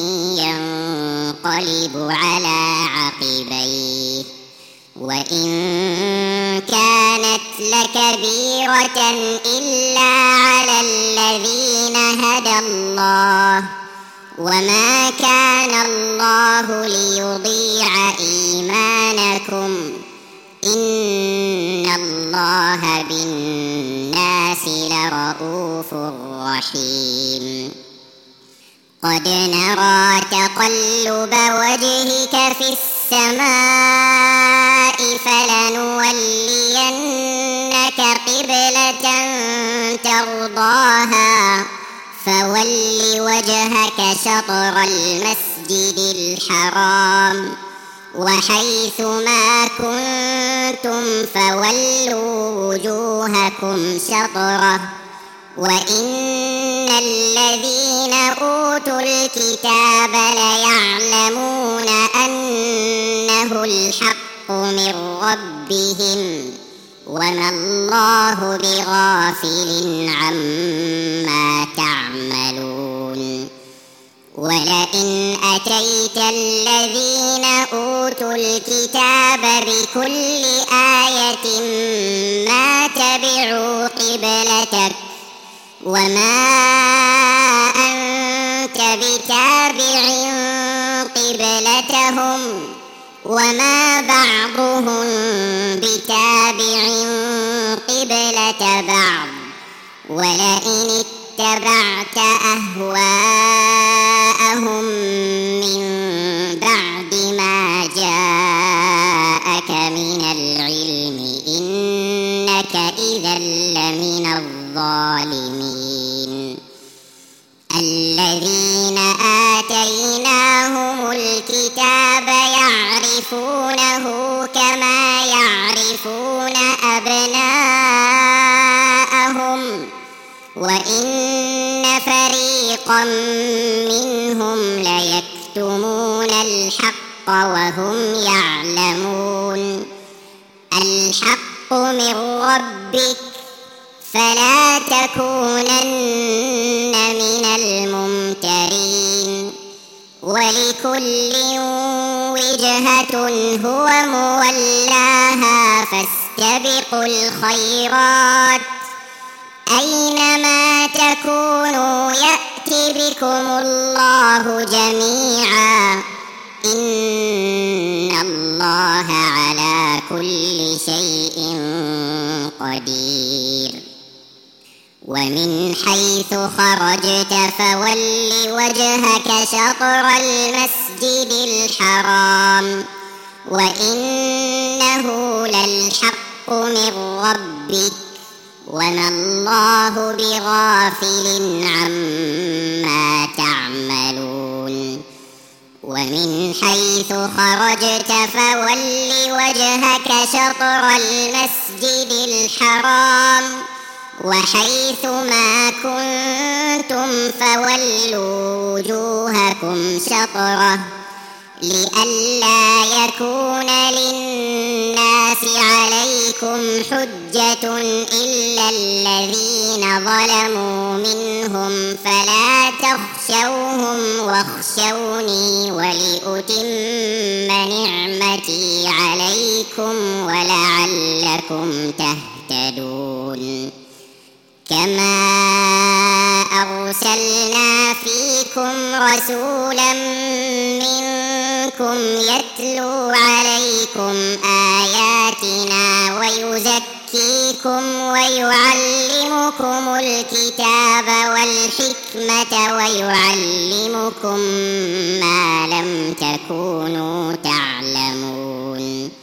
ينقلب على عقبيه وإن كانت لكبيرة إلا على الذين هدى الله وما كان الله ليضيع إيمانكم إن الله بالناس لرءوف رحيم قد نرى تقلب وجهك في السماء فلنولينك قبلة ترضاها فول وجهك شطر المسجد الحرام وحيث ما كنتم فولوا وجوهكم شطره وإن الذين أوتوا الكتاب ليعلمون أنه الحق من ربهم وما الله بغافل عما تعملون ولئن أتيت الذين أوتوا الكتاب بكل آية ما تبعوا قبلتك وما أنت بتابع قبلتهم وما بعضهم بتابع قبلة بعض ولئن اتبعت أهواءهم من بعد ما جاءك من العلم إنك إذا لمن الظالمين الذين آتيناهم الكتاب يعرفونه كما يعرفون أبناءهم وإن فريقا منهم ليكتمون الحق وهم يعلمون الحق من ربك فلا تكونن من الممترين ولكل وجهة هو مولاها فاستبقوا الخيرات أينما تكونوا يأت بكم الله جميعا إن الله على كل شيء قدير ومن حيث خرجت فول وجهك شطر المسجد الحرام وإنه للحق من ربك وما الله بغافل عما تعملون ومن حيث خرجت فول وجهك شطر المسجد الحرام وحيث ما كنتم فولوا وجوهكم شطره لئلا يكون للناس عليكم حجة إلا الذين ظلموا منهم فلا تخشوهم واخشوني ولأتم نعمتي عليكم ولعلكم تهتدون كما أرسلنا فيكم رسولا منكم يتلو عليكم آياتنا ويزكيكم ويعلمكم الكتاب والحكمة ويعلمكم ما لم تكونوا تعلمون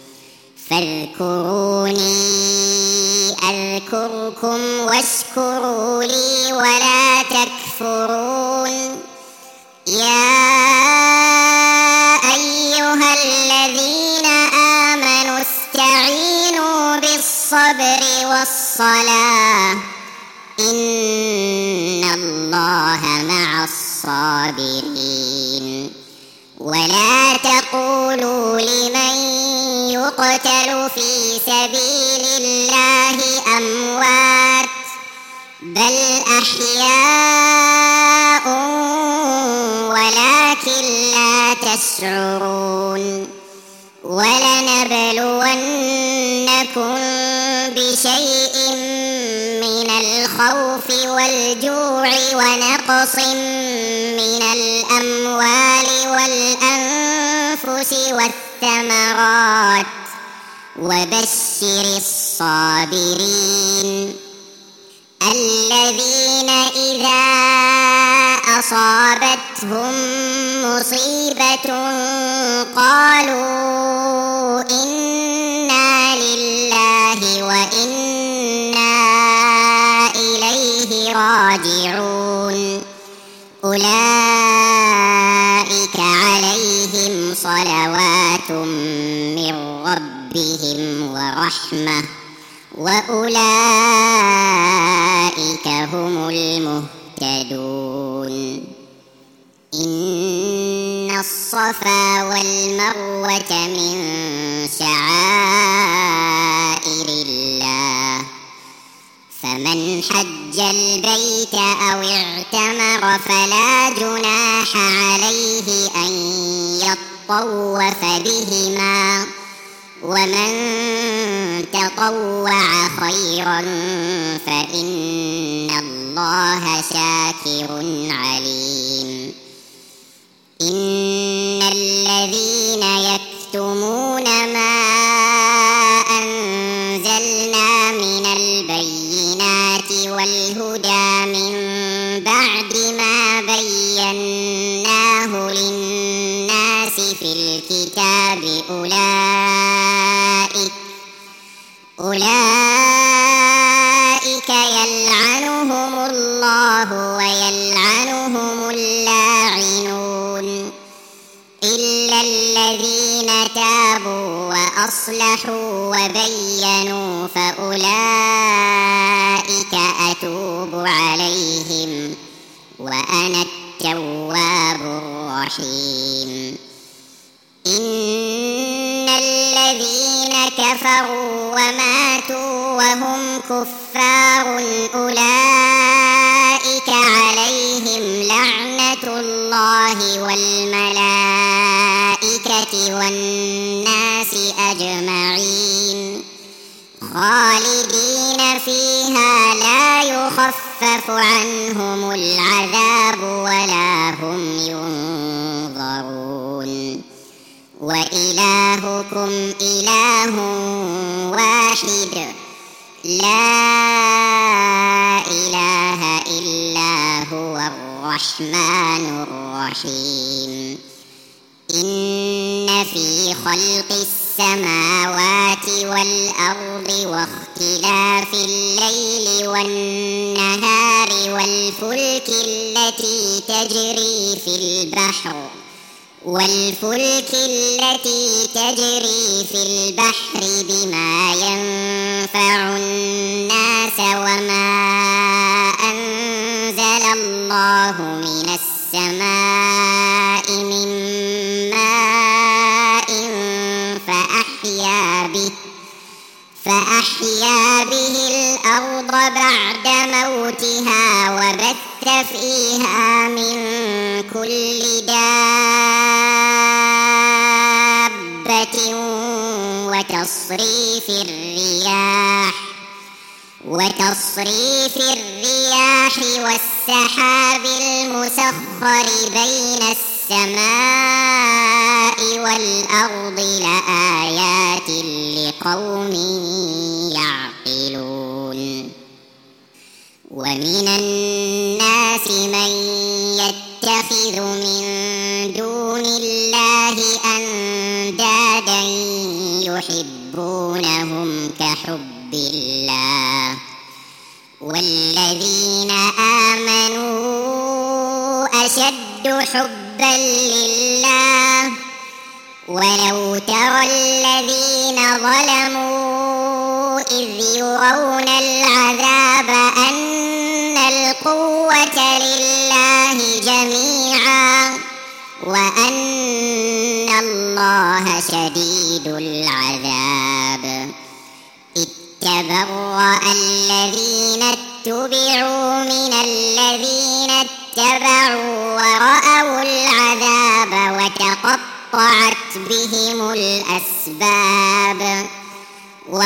فاذكروني أذكركم واشكروا لي ولا تكفرون يا أيها الذين آمنوا استعينوا بالصبر والصلاة إن الله مع الصابرين ولا تقولوا لمن يقتل في سبيل الله أموات بل أحياء ولكن لا تشعرون ولنبلونكم بشيء من الخوف والجوع والجوع ونقص من الأموال والأنفس والثمرات وبشر الصابرين الذين إذا أصابتهم مصيبة قالوا إنا لله وإنا إليه راجعون أولئك عليهم صلوات من ربهم ورحمة وأولئك هم المهتدون إن الصفا والمروة من شعائر الله فمن حج البيت أو اعتمر فلا جناح عليه أن يطوف بهما ومن تطوع خيرا فإن الله شاكر عليم إن الذين يكتمون ما أنزلنا من البينات والهدى من بعد ما بيناه للناس في الكتاب أولئك يلعنهم الله ويلعنهم اللاعنون إلا الذين تابوا وأصلحوا وبينوا فأولئك أتوب عليهم وأنا التواب الرحيم إن الذين كفروا وماتوا وهم كفار أولئك عليهم لعنة الله والملائكة والناس أجمعين خالدين فيها لا يخفف عنهم العذاب ولا هم ينظرون وإلهكم إله واحد لا إله إلا هو الرحمن الرحيم إن في خلق السماوات والأرض واختلاف الليل والنهار والفلك التي تجري في البحر بما ينفع الناس وما أنزل الله من السماء من ماء فأحيا به الأرض بعد موتها وبث فيها من كل دابة وتصريف الرياح والسحاب المسخر بين السماء والأرض لآيات لقوم يعقلون ومن الناس من يتخذ من دون الله أندادا يحبونهم كحب الله والذين آمنوا أشد حبا لله ولو ترى الذين ظلموا إذ يرون العذاب أن القوة لله جميعا وأن الله شديد العذاب تبرأ الذين اتبعوا من الذين اتبعوا ورأوا العذاب وتقطعت بهم الأسباب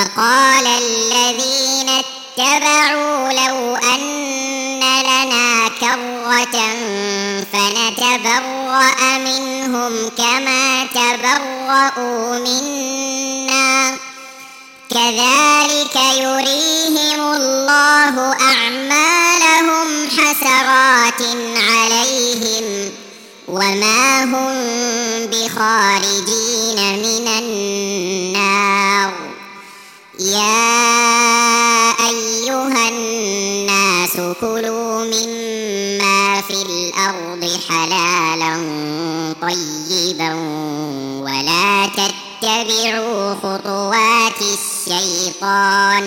وقال الذين اتبعوا لو أن لنا كرة فنتبرأ منهم كما تبرؤوا منا كذلك يريهم الله أعمالهم حسرات عليهم وما هم بخارجين من النار. يا أيها الناس كلوا مما في الأرض حلالا طيبا ولا تتبعوا خطوات الشيطان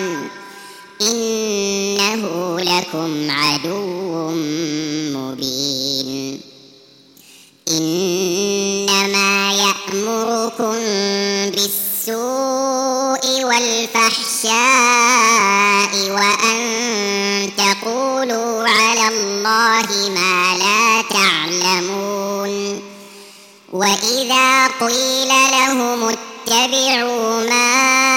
إنه لكم عدو مبين. إنما يأمركم بالسوء والفحشاء وأن تقولوا على الله ما لا تعلمون. وإذا قيل لهم اتبعوا ما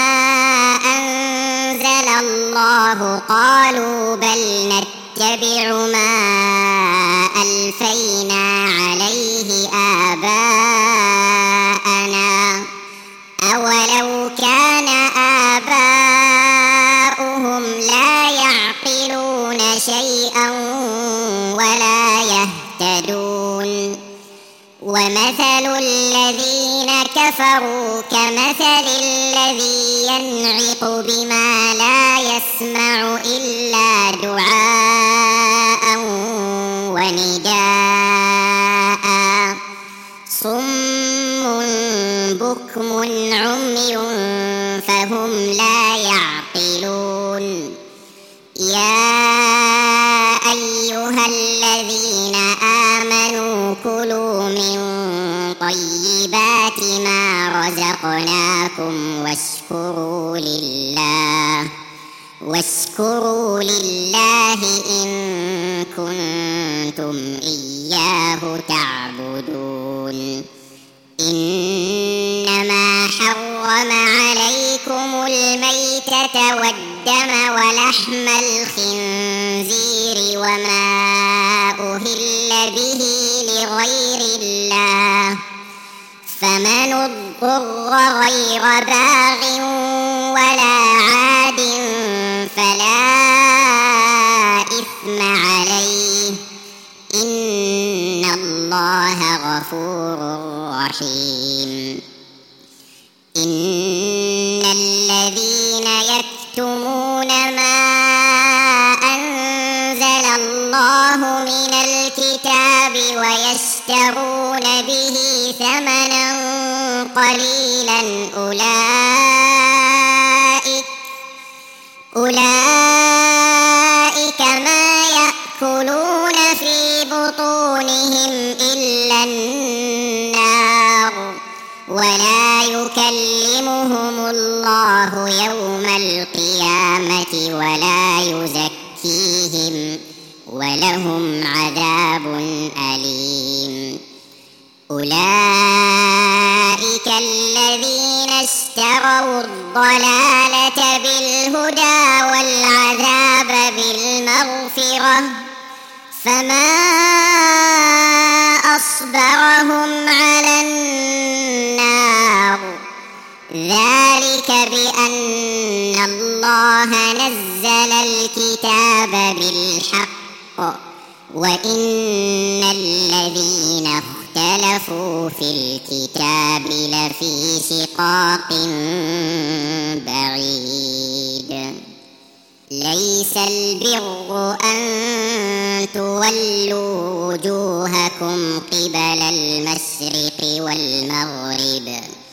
أنزل الله قالوا بل نتبع ما ألفينا عليه آباءنا أولو كان آباؤهم لا يعقلون شيئا ولا يهتدون. ومثل الذين كفروا كمثل الذي ينعق بما لا يسمع إلا دعاء ونداء صم بكم عمي فهم لا يعقلون. يا أيها الذين آمنوا كلوا من طيبات ما رزقناكم واشكروا لله إن كنتم إياه تعبدون. إنما حرم عليكم الميتة والدم ولحم الخنزير وما أهل به لغير الله فمن اضطر غير باغ ولا عاد فلا إثم عليه إن الله غفور رحيم. إن الذين يكتمون ما أنزل الله من الكتاب ويشترون به ثمنا قليلا أولئك ما يأكلون في بطونهم إلا النار ولا يكلمهم الله يوم القيامة ولا يزكيهم ولهم عذاب أليم. أولئك الذين اشتروا الضلالة بالهدى والعذاب بالمغفرة فما أصبرهم على النار ذلك بأن الله نزل الكتاب بالحق وإن الذين اختلفوا في الكتاب لفي شقاق بعيد. ليس البر أن تولوا وجوهكم قبل المشرق والمغرب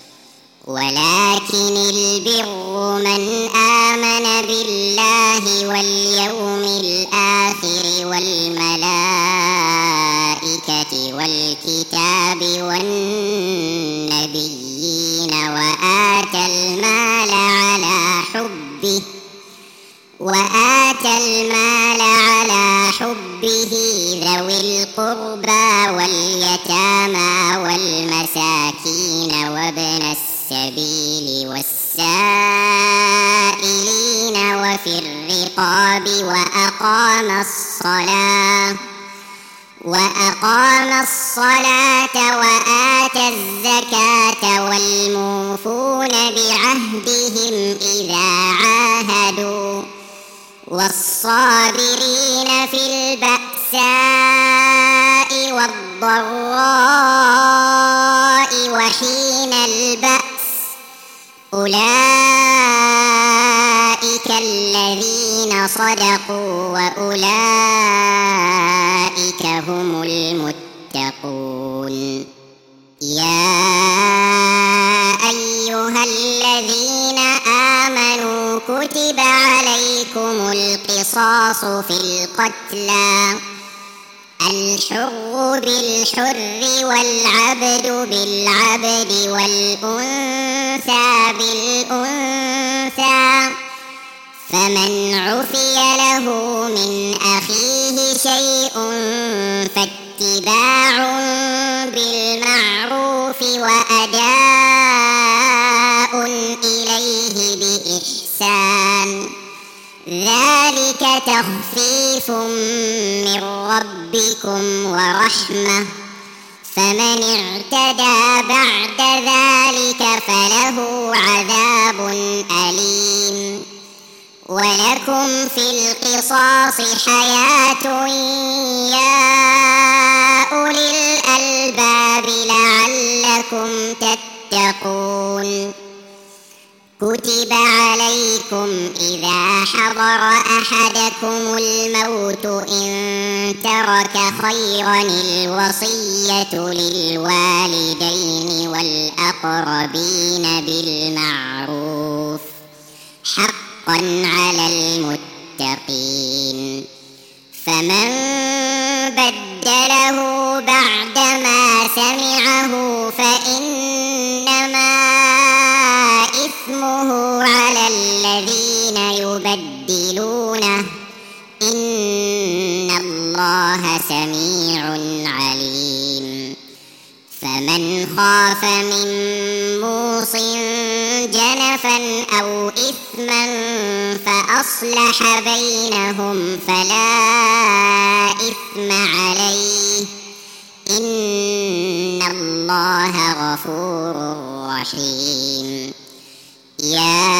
ولكن البر من آمن بالله واليوم الآخر والملائكة والكتاب والنبيين وآتى المال على حبه ذوي القربى واليتامى والمساكين وابن السبيل والسائلين وفي الرقاب وأقام الصلاة وآتى الزكاة والموفون بعهدهم إذا عاهدوا والصابرين في البأساء والضراء وحين البأس أولئك الذين صدقوا وأولئك هم المتقون. يا أيها الذين آمنوا كتب عليكم القصاص في القتلى الحر بالحر والعبد بالعبد والأنثى بالأنثى فمن عفي له من أخيه شيء فاتباع بالمعروف وأداء إليه بإحسان ذلك تخفيف من ربكم ورحمة فمن اعتدى بعد ذلك فله عذاب أليم. ولكم في القصاص حياة يا أولي الألباب لعلكم تتقون. كتب عليكم إذا حضر أحدكم الموت إن ترك خيرا الوصية للوالدين والأقربين بالمعروف حقا على المتقين. فمن بدله بعدما سمعه فإنما إثمه على الذين يبدلونه إن الله سميع عليم. فمن خاف من موص جنفا أو إثما فأصلح بينهم فلا إثم عليه إن الله غفور رحيم. يا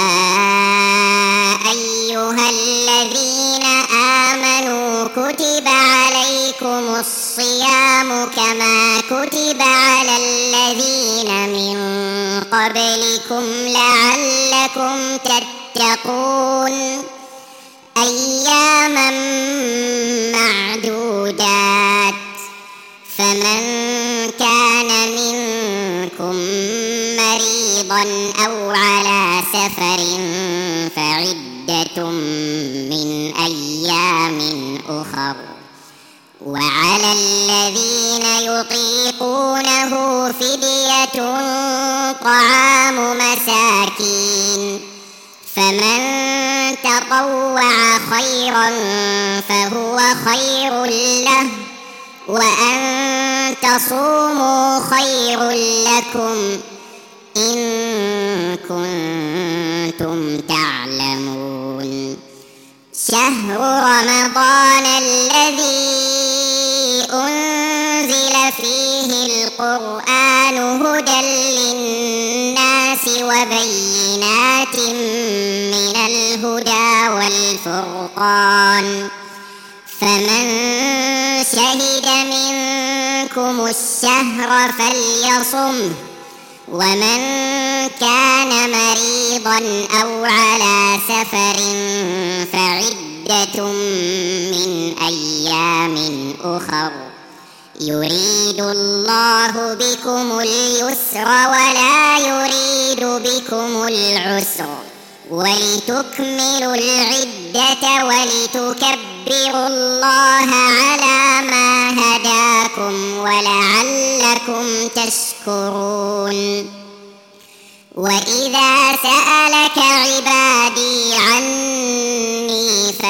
أيها الذين آمنوا كتب عليكم الصيام كما كتب على الذين من قبلكم لعلكم تتقون أياما معدودات. فمن كان منكم مريضا أو على سفر فعدة من أيام أخر وعلى الذين يطيقونه فدية طعام مساكين فمن تطوع خيرا فهو خير له وأن تصوموا خير لكم إن كنتم تعلمون. شهر رمضان الذي أنزل فيه القرآن هدى للناس وبينات من الهدى والفرقان فمن شهد منكم الشهر فليصمه ومن كان مريضا أو على سفر فعدة من أيام أخر يريد الله بكم اليسر ولا يريد بكم العسر ولتكملوا العدة ولتكبروا الله على ما هداكم ولعلكم تشكرون. وإذا سألك عبادي عني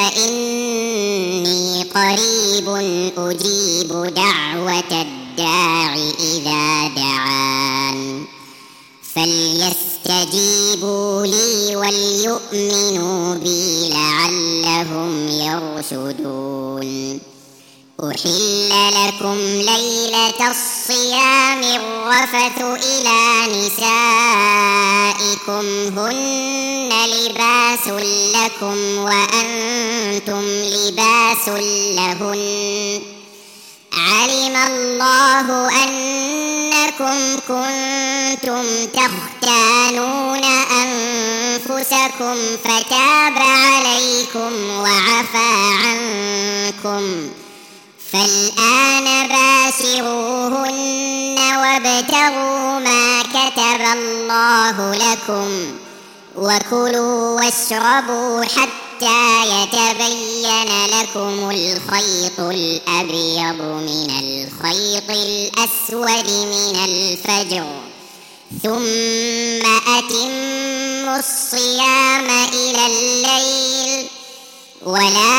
فإني قريب أجيب دعوة الداع إذا دعان فليستجيبوا لي وليؤمنوا بي لعلهم يرشدون. أحل لكم ليلة الصيام الرفث إلى نسائكم هن لباس لكم وأنتم لباس لهن علم الله أنكم كنتم تختانون أنفسكم فتاب عليكم وعفى عنكم فالآن باشروهن وابتغوا ما كتب الله لكم وكلوا واشربوا حتى يتبين لكم الخيط الأبيض من الخيط الأسود من الفجر ثم أتموا الصيام إلى الليل ولا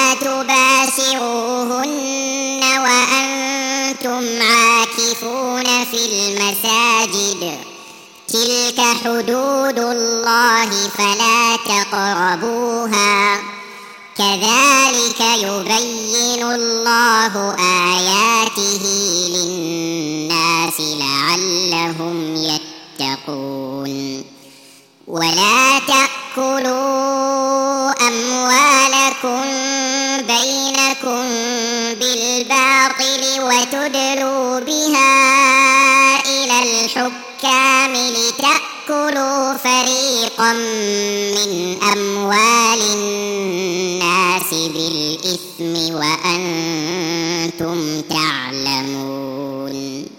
تباشروهن وأنتم عاكفون في المساجد تلك حدود الله فلا تقربوها كذلك يبين الله آياته للناس لعلهم يتقون ولا تأكلوا أموالكم بينكم بالباطل وتدلوا بها إلى الحكام لتأكلوا فريقا من أموال الناس بالإثم وأنتم تعلمون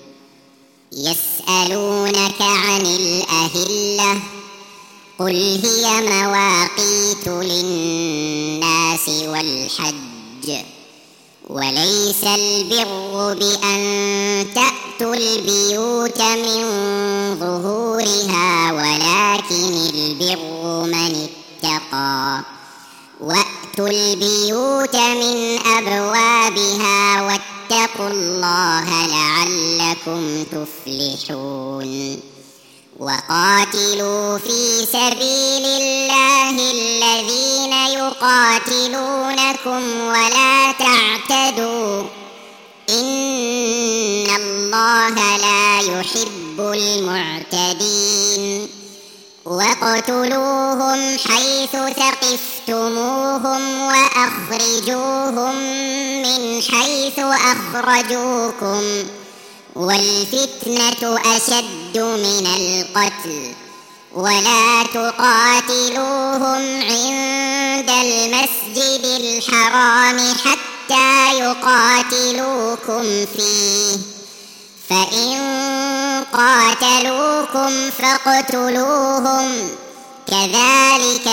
يسألونك عن الأهلة قل هي مواقيت للناس والحج وليس البر بأن تأتوا البيوت من ظهورها ولكن البر من اتقى وأتوا البيوت من أبوابها واتقوا الله لعلكم تفلحون وقاتلوا في سبيل الله الذين يقاتلونكم ولا تعتدوا إن الله لا يحب المعتدين واقتلوهم حيث ثقفتموهم وأخرجوهم من حيث أخرجوكم والفتنة أشد من القتل ولا تقاتلوهم عند المسجد الحرام حتى يقاتلوكم فيه فإن قاتلوكم فاقتلوهم كذلك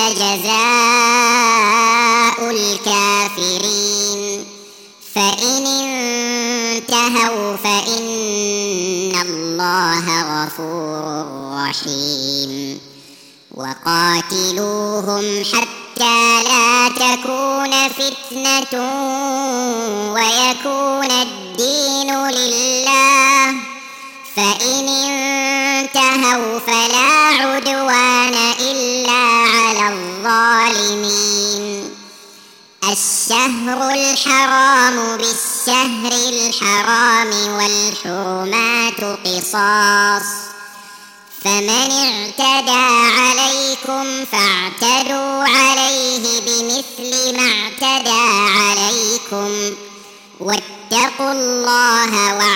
جزاء الكافرين فإن انتهوا فإن الله غفور رحيم وقاتلوهم حتى لا تكون فتنة ويكون الدين لله فإن انتهوا فلا عدوان إلا على الظالمين الشهر الحرام بالشهر الحرام والحرمات قصاص فمن اعتدى عليكم فاعتدوا عليه بمثل ما اعتدى عليكم واتقوا الله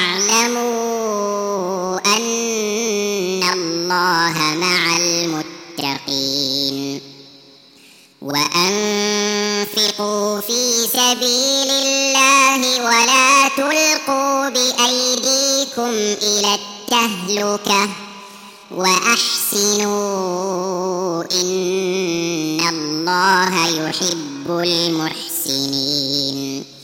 واعلموا أن الله مع المتقين وأنفقوا في سبيل الله ولا تلقوا بأيديكم إلى التهلكة وأحسنوا إن الله يحب المحسنين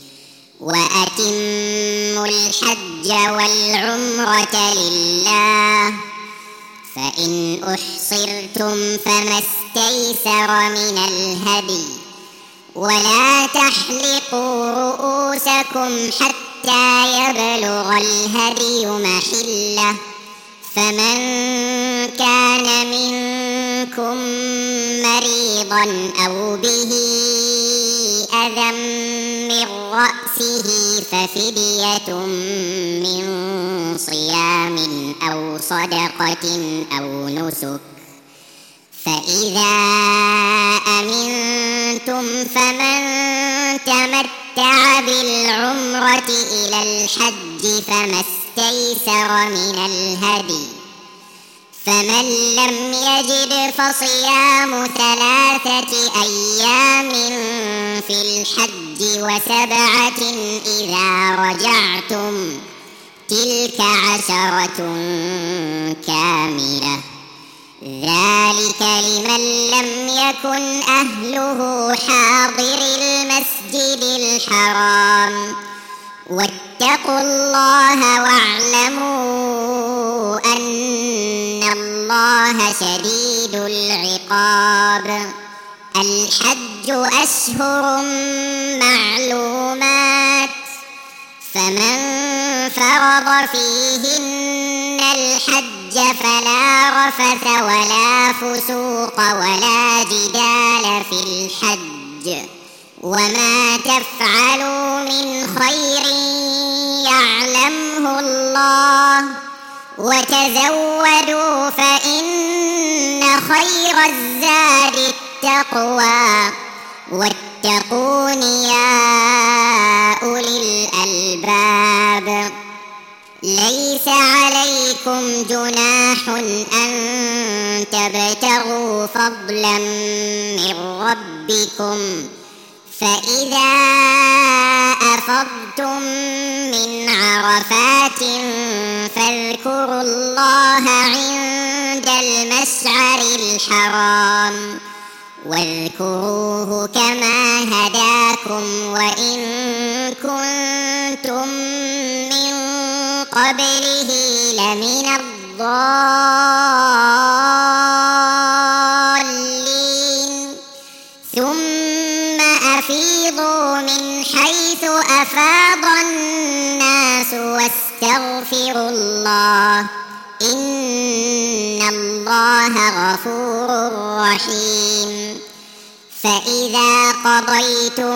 وأتموا الحج والعمرة لله فإن أحصرتم فما استيسر من الهدي ولا تحلقوا رؤوسكم حتى يبلغ الهدي محله فمن كان منكم مريضا أو به أذى من رأسه ففدية من صيام أو صدقة أو نسك، فإذا أمنتم فمن تمتع بالعمرة إلى الحج فما استيسر من الهدي، فمن لم يجد فصيام 3 أيام في الحج و7 إذا رجعتم، تلك 10 كاملة، ذلك لمن لم يكن أهله حاضر المسجد الحرام. واتقوا الله واعلموا أن الله شديد العقاب. الحج أشهر معلومات، فمن فرض فيهن الحج فلا رفث ولا فسوق ولا جدال في الحج، وما تفعلوا من خير يعلمه الله، وتزودوا فإن خير الزاد التقوى، واتقون يا أولي الألباب. ليس عليكم جناح أن تبتغوا فضلا من ربكم، فإذا أفضتم من عرفات فاذكروا الله عند المشعر الحرام، واذكروه كما هداكم وإن كنتم من قبله لمن الضالين. ثم أفيضوا من حيث أفاض الناس واستغفروا الله، إن الله غفور رحيم. فإذا قضيتم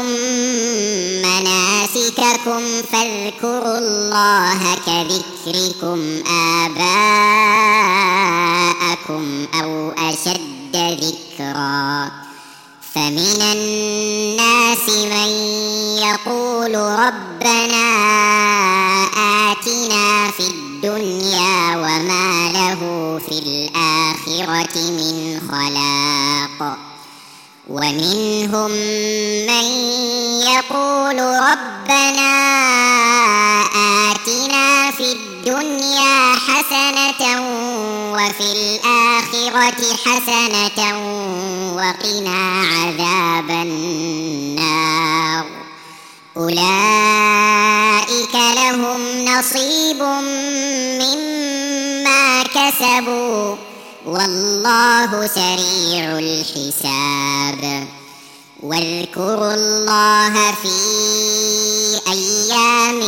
مناسككم فاذكروا الله كذكركم آباءكم أو أشد ذكرا. فمن الناس من يقول ربنا آتنا في الدنيا وما له في الآخرة من خلاق، ومنهم من يقول ربنا آتنا في الدنيا حسنة وفي الآخرة حسنة وقنا عذاب النار. أولئك لهم نصيب مما كسبوا والله سريع الحساب. واذكروا الله في أيام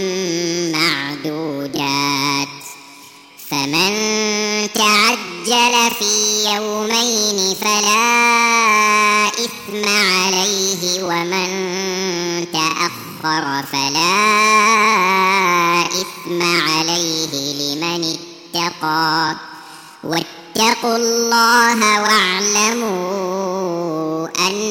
معدودات، فمن تعجل في يومين فلا إثم عليه، ومن تأخر فلا إثم عليه لمن اتقى. واتقوا الله واعلموا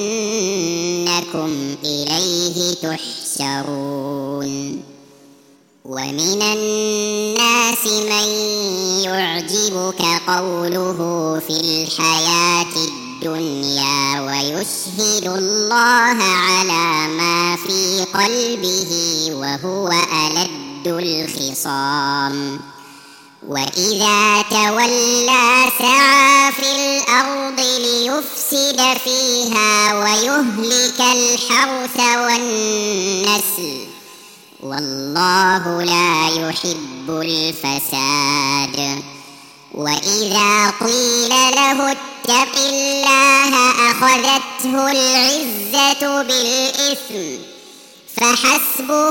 أنكم إليه تحشرون. ومن الناس من يعجبك قوله في الحياة الدنيا ويشهد الله على ما في قلبه وهو ألد الخصام. وإذا تولى سعى في الأرض ليفسد فيها ويهلك الحرث والنسل، والله لا يحب الفساد. وإذا قيل له اتق الله أخذته العزة بالإثم فحسبه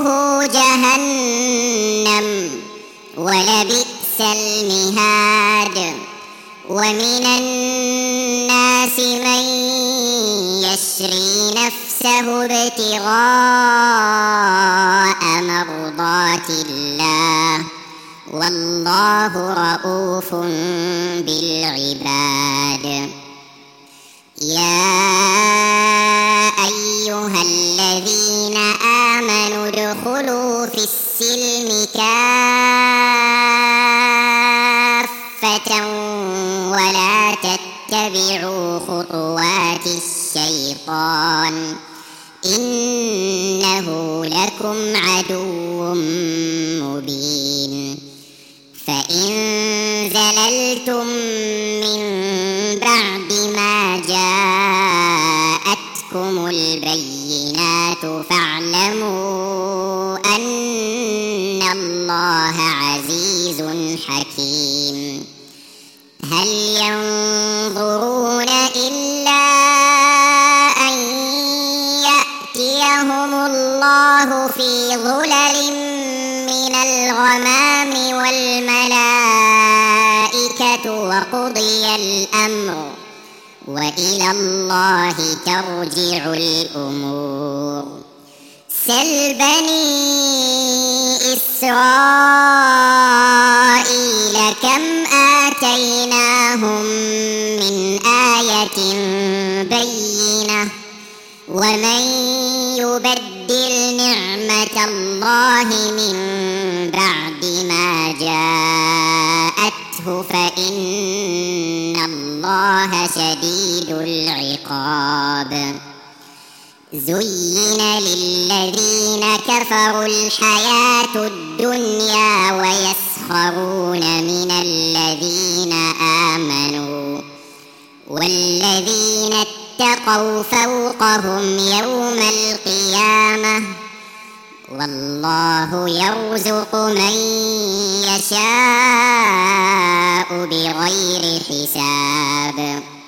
جهنم ولبئس المهاد. ومن الناس من يشري نفسه ابتغاء مرضات الله والله رؤوف بالعباد. يا أيها الذين آمنوا ادخلوا في السلم كافة ولا تتبعوا خطوات الشيطان إنه لكم عدو مبين. فإن زللتم من بعد ما جاءتكم البينات فاعلموا أن الله عزيز حكيم. هل ينظرون إلا أن يأتيهم الله في ظلل من الغمام والملائكة وقضي الأمر وإلى الله ترجع الأمور. سل بني إسرائيل كم آتيناهم من آية بينة ومن يبدل نعمة الله من بعد ما جاءته فإن الله شديد العقاب. زين للذين كفروا الحياة الدنيا ويسخرون من الذين آمنوا والذين اتقوا فوقهم يوم القيامة والله يرزق من يشاء بغير حساب.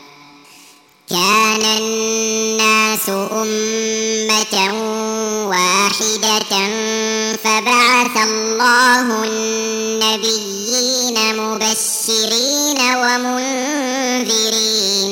كان الناس أمة واحدة فبعث الله النبيين مبشرين ومنذرين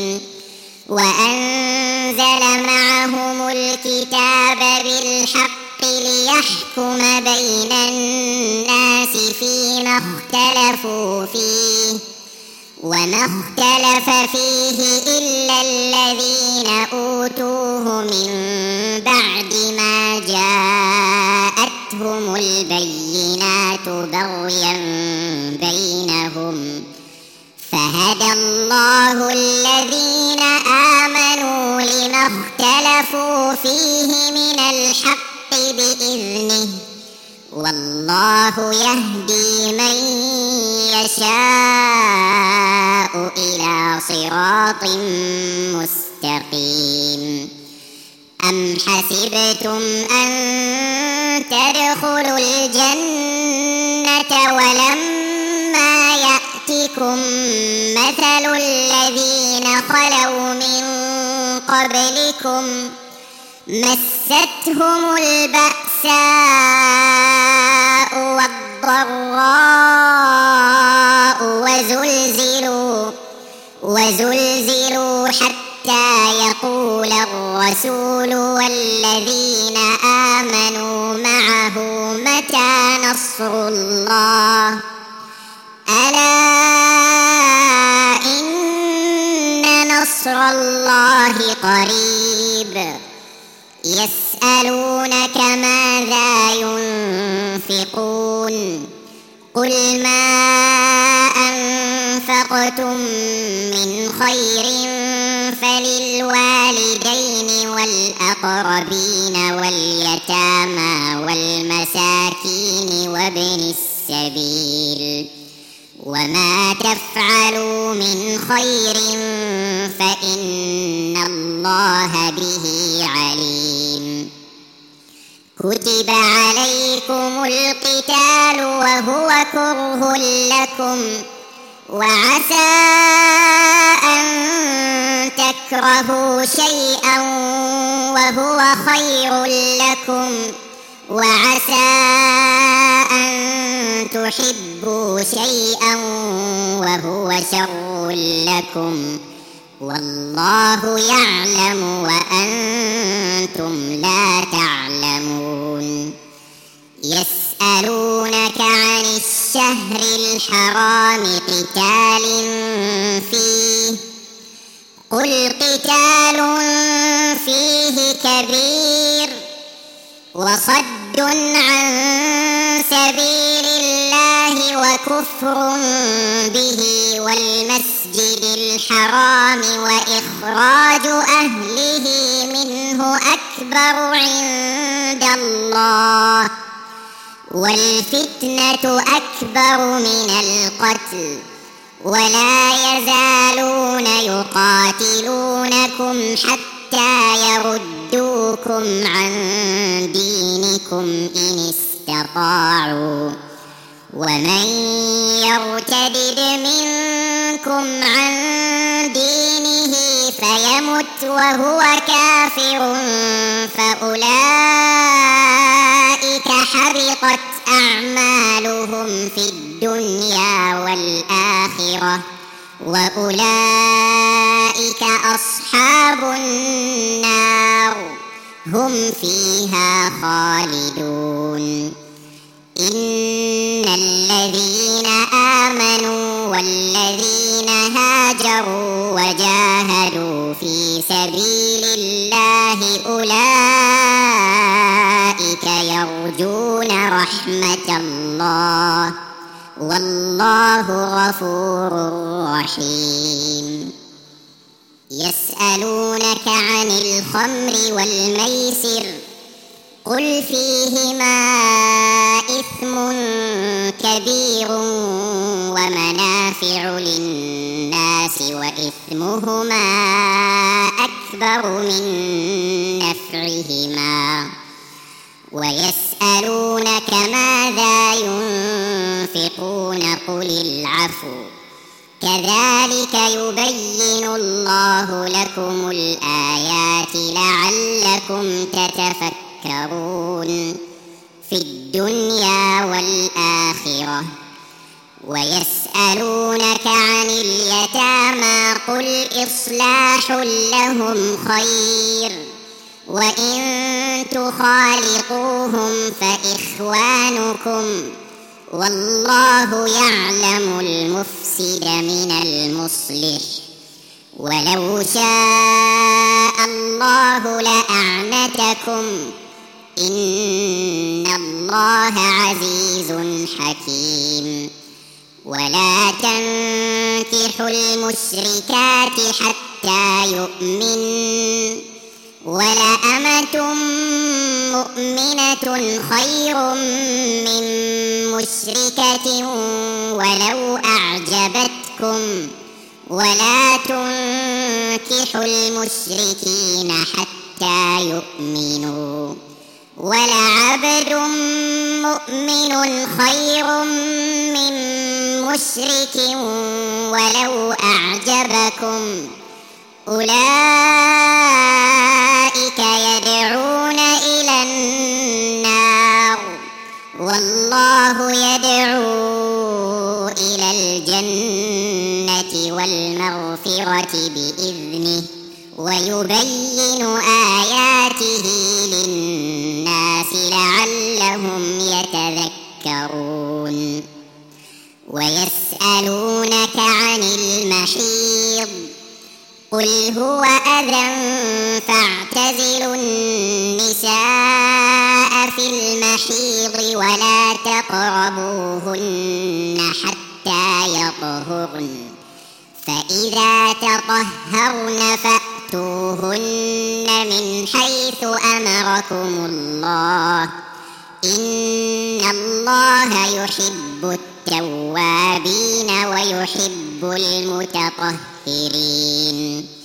وأنزل معهم الكتاب بالحق ليحكم بين الناس فيما اختلفوا فيه وما اختلف فيه إلا الذين أوتوه من بعد ما جاءتهم البينات بغيا بينهم فهدى الله الذين آمنوا لما اختلفوا فيه من الحق بإذنه والله يهدي من يشاء إلى صراط مستقيم. أم حسبتم أن تدخلوا الجنة ولما يأتكم مثل الذين خلوا من قبلكم مستهم البأساء والضراء وزلزلوا حتى يقول الرسول والذين آمنوا معه متى نصر الله ألا إن نصر الله قريب. يسألونك ماذا ينفقون قل ما أنفقتم من خير فللوالدين والأقربين واليتامى والمساكين وابن السبيل وما تفعلوا من خير فإن الله به عليم. كتب عليكم القتال وهو كره لكم وعسى أن تكرهوا شيئا وهو خير لكم وعسى أن تحبوا شيئا وهو شر لكم والله يعلم وأنتم لا تعلمون. يسألونك الشهر الحرام قتال فيه قل قتال فيه كبير وصد عن سبيل الله وكفر به والمسجد الحرام وإخراج أهله منه أكبر عند الله والفتنة أكبر من القتل ولا يزالون يقاتلونكم حتى يردوكم عن دينكم إن استطاعوا ومن يرتد منكم عن دينه فيمت وهو كافر فأولئك حبطت أعمالهم في الدنيا والآخرة وأولئك أصحاب النار هم فيها خالدون إن الذين آمنوا والذين هاجروا وجاهدوا في سبيل الله أولئك يرجون رحمة الله والله غفور رحيم يسألونك عن الخمر والميسر قل فيهما إثم كبير ومنافع للناس وإثمهما أكبر من نفعهما ويسألونك ماذا ينفقون قل العفو كذلك يبين الله لكم الآيات لعلكم تتفكرون في الدنيا والآخرة ويسألونك عن اليتامى قل إصلاح لهم خير وإن تخالطوهم فإخوانكم والله يعلم المفسد من المصلح ولو شاء الله لأعنتكم إن الله عزيز حكيم ولا تنكحوا المشركات حتى يؤمنوا ولأمة مؤمنة خير من مشركة ولو أعجبتكم ولا تنكحوا المشركين حتى يؤمنوا ولعبد مؤمن خير من مشرك ولو أعجبكم أولئك يدعون إلى النار والله يدعو إلى الجنة والمغفرة بإذنه ويبين آياته للناس لعلهم يتذكرون ويسألونك عن المحيض قل هو أذى فاعتزلوا النساء في المحيض ولا تقربوهن حتى يطهرن فإذا تطهرن فأتوهن من حيث أمركم الله إن الله يحب التوابين ويحب المتطهرين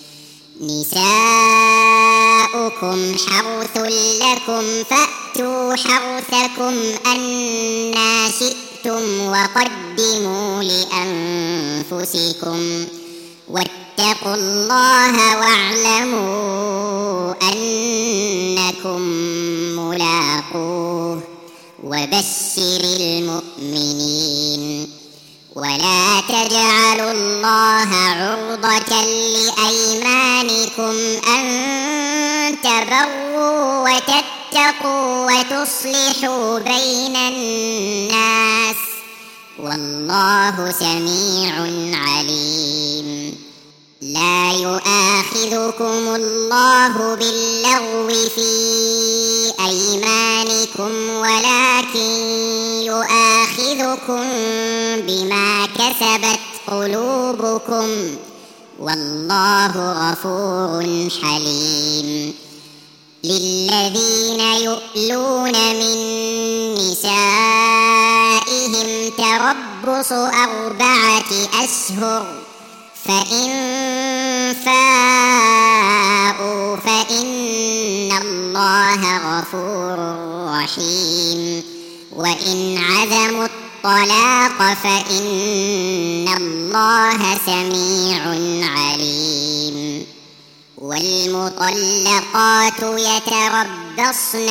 نساؤكم حرث لكم فأتوا حرثكم أنى شئتم وقدموا لأنفسكم واتقوا الله واعلموا أنكم ملاقوه وبشر المؤمنين ولا تجعلوا الله عرضة لأيمانكم أن تبروا وتتقوا وتصلحوا بين الناس والله سميع عليم. لا يؤاخذكم الله باللغو في أيمانكم ولكن يؤاخذكم بما كسبت قلوبكم والله غفور حليم. للذين يؤلون من نسائهم تربص 4 أشهر فإن فاءوا فإن الله غفور رحيم. وإن عزموا الطلاق فإن الله سميع عليم. والمطلقات يتربصن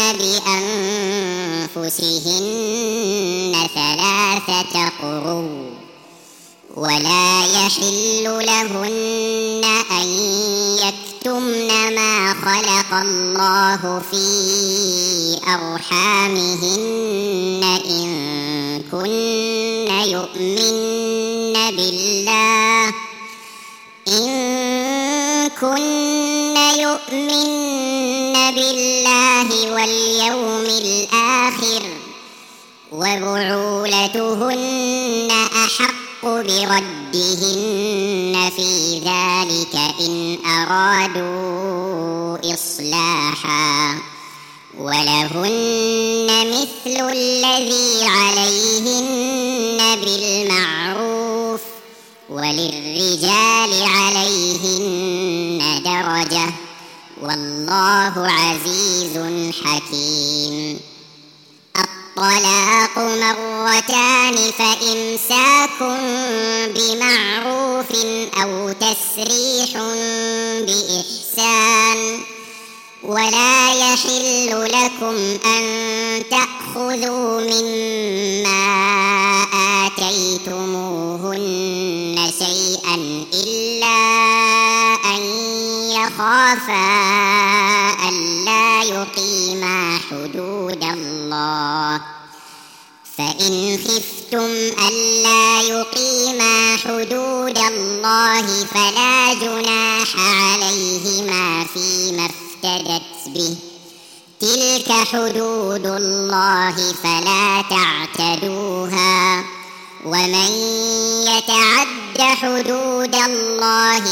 بأنفسهن 3 قروء ولا يحل لهن أن يكتمن ما خلق الله في أرحامهن إن كن يؤمن بالله واليوم الآخر وبعولتهن أحق بردهن في ذلك إن أرادوا إصلاحا ولهن مثل الذي عليهن بالمعروف وللرجال عليهن درجة والله عزيز حكيم. الطلاق 2 فإمساك بمعروف أو تسريح بإحسان. ولا يحل لكم أن تأخذوا مما آتيتموهن شيئا إلا أن يخافا ألا يقيما حدود الله. فإن خفتم ألا يقيما حدود الله فلا جناح عليهما فيما افتدت به. تلك حدود الله فلا تعتدوها ومن يتعد حدود الله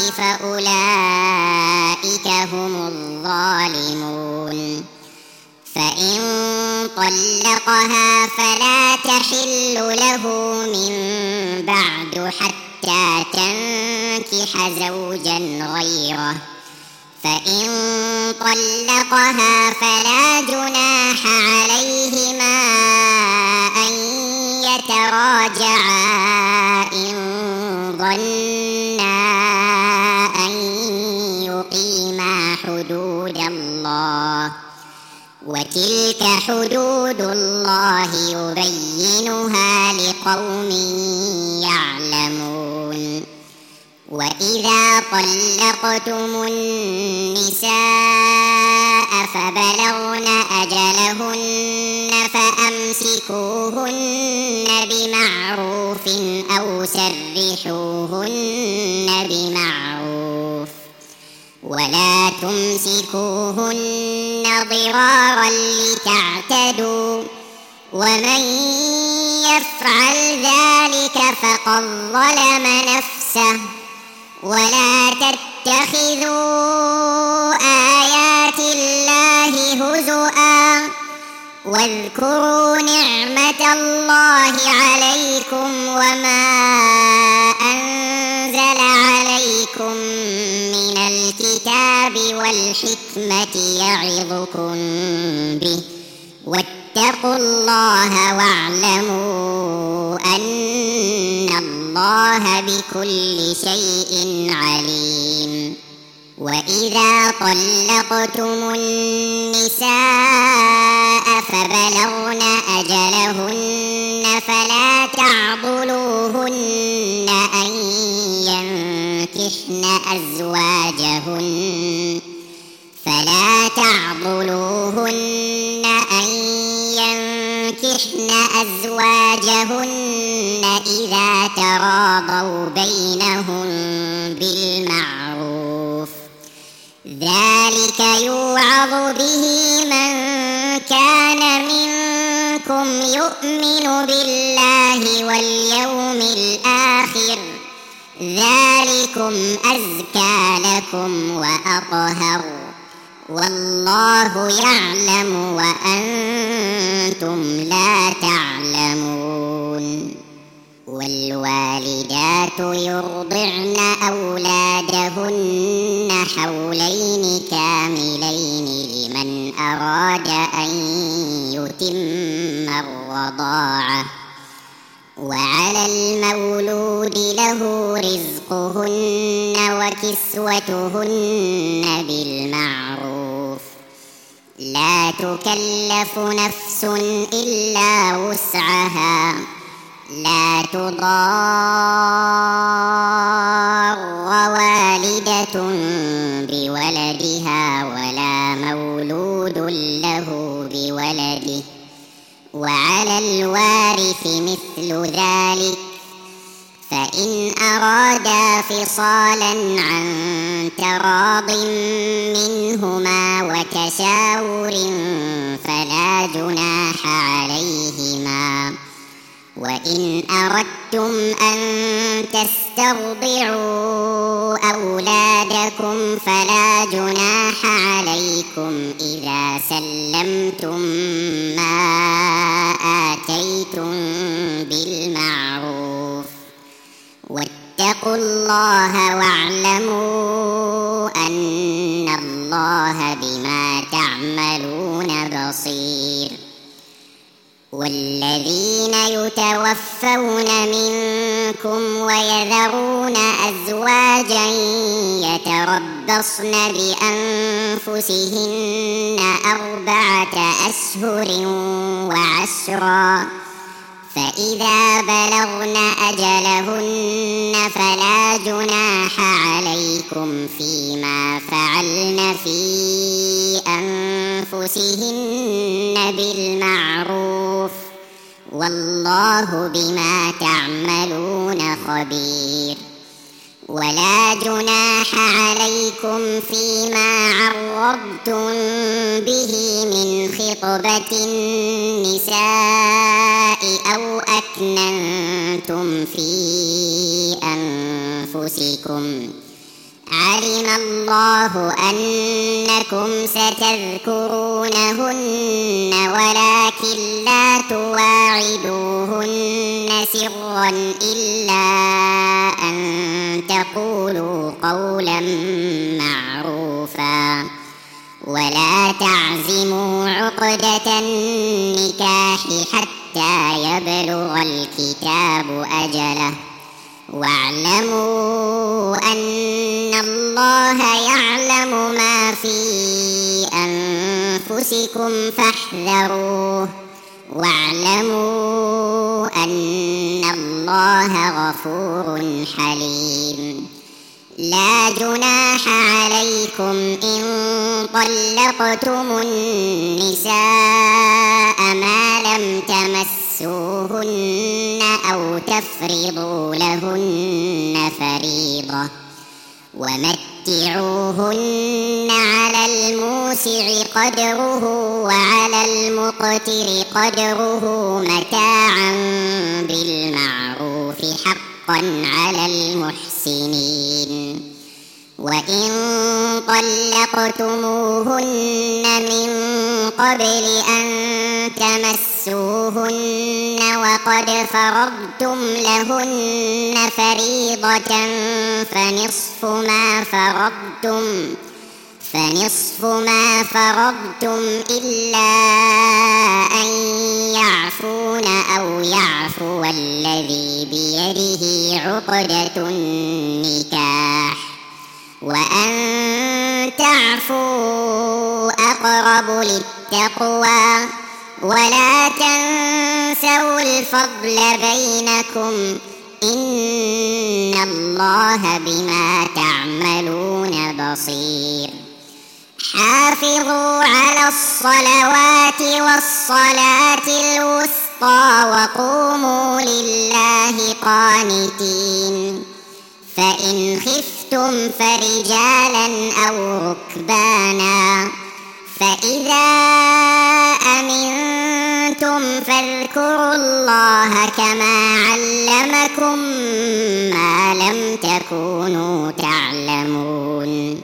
فأولئك هم الظالمون. فإن طلقها فلا تحل له من بعد حتى تنكح زوجا غيره. فإن طلقها فلا جناح عليهما أن يتراجعا إن ظنا أن يقيما حدود الله وتلك حدود الله يبينها لقوم يعلمون. وإذا طلقتم النساء فبلغن أجلهن فأمسكوهن بمعروف أو سرحوهن بمعروف ولا تمسكوهن ضرارا لتعتدوا ومن يفعل ذلك فقد ظلم نفسه. ولا تتخذوا آيات الله هزؤا واذكروا نعمة الله عليكم وما أنزل عليكم من الكتاب والحكمة يعظكم به واتقوا الله واعلموا أن الله بكل شيء عليم. وإذا طلقتم النساء فبلغن أجلهن فلا تعضلوهن أن ينكحن أزواجهن تراضوا بينهم بالمعروف ذلك يوعظ به من كان منكم يؤمن بالله واليوم الآخر ذلكم أزكى لكم وأطهر والله يعلم وأنتم لا تعلمون والوالدات يرضعن أولادهن حولين كاملين لمن أراد أن يتم الرضاعة وعلى المولود له رزقهن وكسوتهن بالمعروف لا تكلف نفس إلا وسعها لا تضار والدة بولدها ولا مولود له بولده وعلى الوارث مثل ذلك فإن أرادا فصالا عن تراض منهما وتشاور فلا جناح عليهما وإن أردتم أن تسترضعوا أولادكم فلا جناح عليكم إذا سلمتم ما آتيتم بالمعروف واتقوا الله واعلموا أن الله بما تعملون بصير والذين يتوفون منكم ويذرون أزواجا يتربصن بأنفسهن 4 أشهر وعشرا فإذا بلغن أجلهن فلا جناح عليكم فيما فعلن في أنفسهن بالمعروف والله بما تعملون خبير ولا جناح عليكم فيما عرضتم به من خطبة النساء أو أكننتم في أنفسكم علم الله أنكم ستذكرونهن ولكن لا تواعدوهن سرا إلا أن تقولوا قولا معروفا ولا تعزموا عقدة النكاح حتى يبلغ الكتاب أجله واعلموا أن الله يعلم ما في أنفسكم فاحذروه واعلموا أن الله غفور حليم لا جناح عليكم إن طلقتم النساء ما لم تمسوهن أو تفرضوا لهن فريضة ومتعوهن على الموسع قدره وعلى المقتر قدره متاعا بالمعروف حقا على المحسنين وإن طلقتموهن من قبل أن تمسوهن وقد فرضتم لهن فريضة فنصف ما فرضتم إلا أن يعفون أو يعفو الذي بيده عقدة النكاح وأن تعفوا أقرب للتقوى ولا تنسوا الفضل بينكم إن الله بما تعملون بصير حافظوا على الصلوات والصلاة الوسطى الوسطى وقوموا لله قانتين. فإن خفتم فرجالا أو ركبانا، فإذا أمنتم فاذكروا الله كما علمكم ما لم تكونوا تعلمون.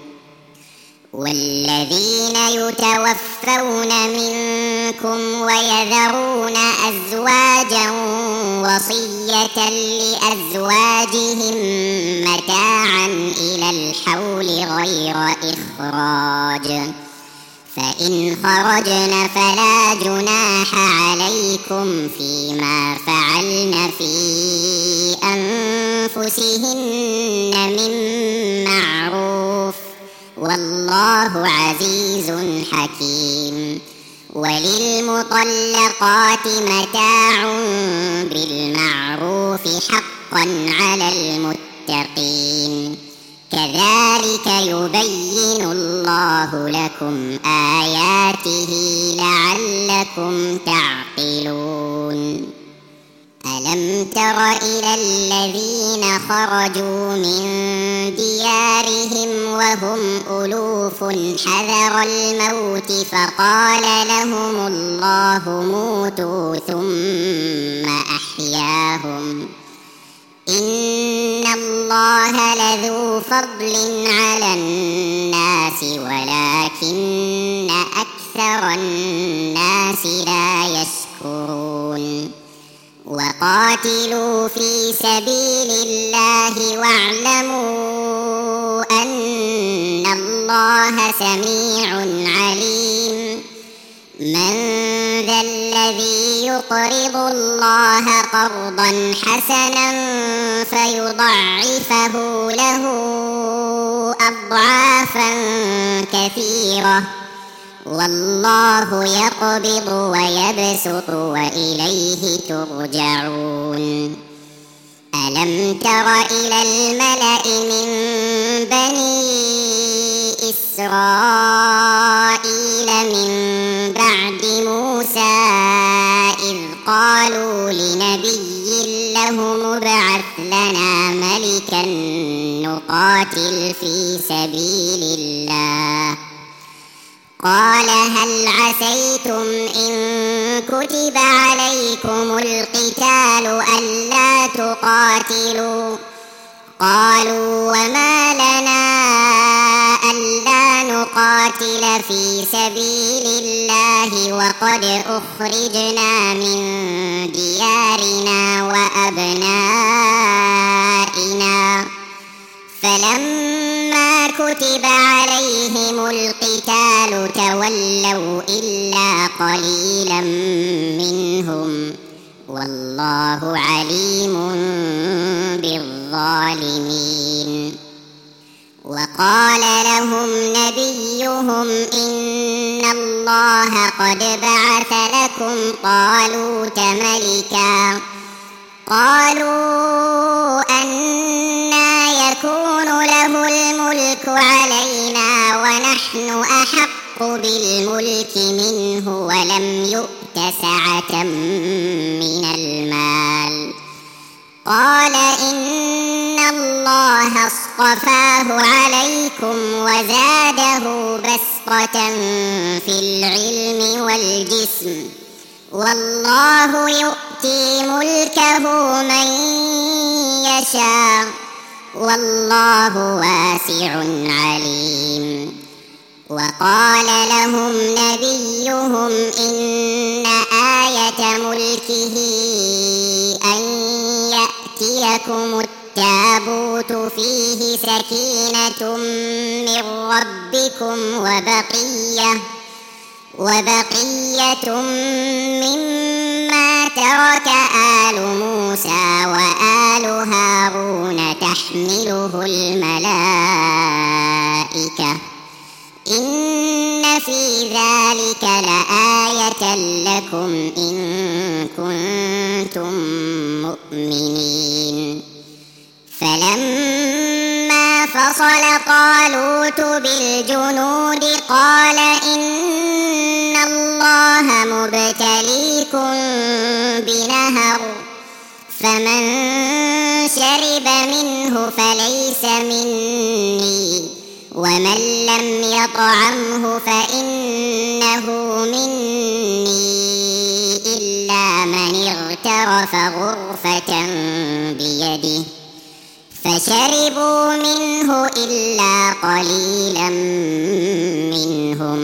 والذين يتوفون منكم ويذرون أزواجا وصية لأزواجهم متاعا إلى الحول غير إخراج، فإن خرجن فلا جناح عليكم فيما فعلن في أنفسهن من معروف، والله عزيز حكيم. وللمطلقات متاع بالمعروف حقا على المتقين. كذلك يبين الله لكم آياته لعلكم تعقلون. ألم تر إلى الذين خرجوا من ديارهم وهم ألوف حذر الموت فقال لهم الله موتوا ثم أحياهم، إن الله لذو فضل على الناس ولكن أكثر الناس لا يشكرون. وقاتلوا في سبيل الله واعلموا أن الله سميع عليم. من ذا الذي يقرض الله قرضا حسنا فيضاعفه له أضعافا كثيرة، والله يقبض ويبسط وإليه ترجعون. ألم تر إلى الملأ من بني إسرائيل من بعد موسى إذ قالوا لنبي لهم ابعث لنا ملكا نقاتل في سبيل الله، قال هل عسيتم إن كتب عليكم القتال ألا تقاتلوا؟ قالوا وما لنا ألا نقاتل في سبيل الله وقد أخرجنا من ديارنا وأبنائنا. فلما كتب عليهم القتال تولوا إلا قليلا منهم، والله عليم بالظالمين. وقال لهم نبيهم إن الله قد بعث لكم طالوت ملكا. قالوا أنى يكون له الملك علينا ونحن أحق بالملك منه ولم يؤت سعة من المال. قال إن الله اصطفاه عليكم وزاده بسطة في العلم والجسم، والله يؤتي ملكه من يشاء، والله واسع عليم. وقال لهم نبيهم إن آية ملكه أن يأتيكم التابوت فيه سكينة من ربكم وبقية مما ترك آل موسى وآل هارون تحمله الملائكة، إن في ذلك لآية لكم إن كنتم مؤمنين. فلما فصل طالوت بالجنود قال إن الله مبتليكم بنهر فمن شرب منه فليس مني ومن لم يطعمه فإنه مني إلا من اغترف غرفة بيده فشربوا منه إلا قليلا منهم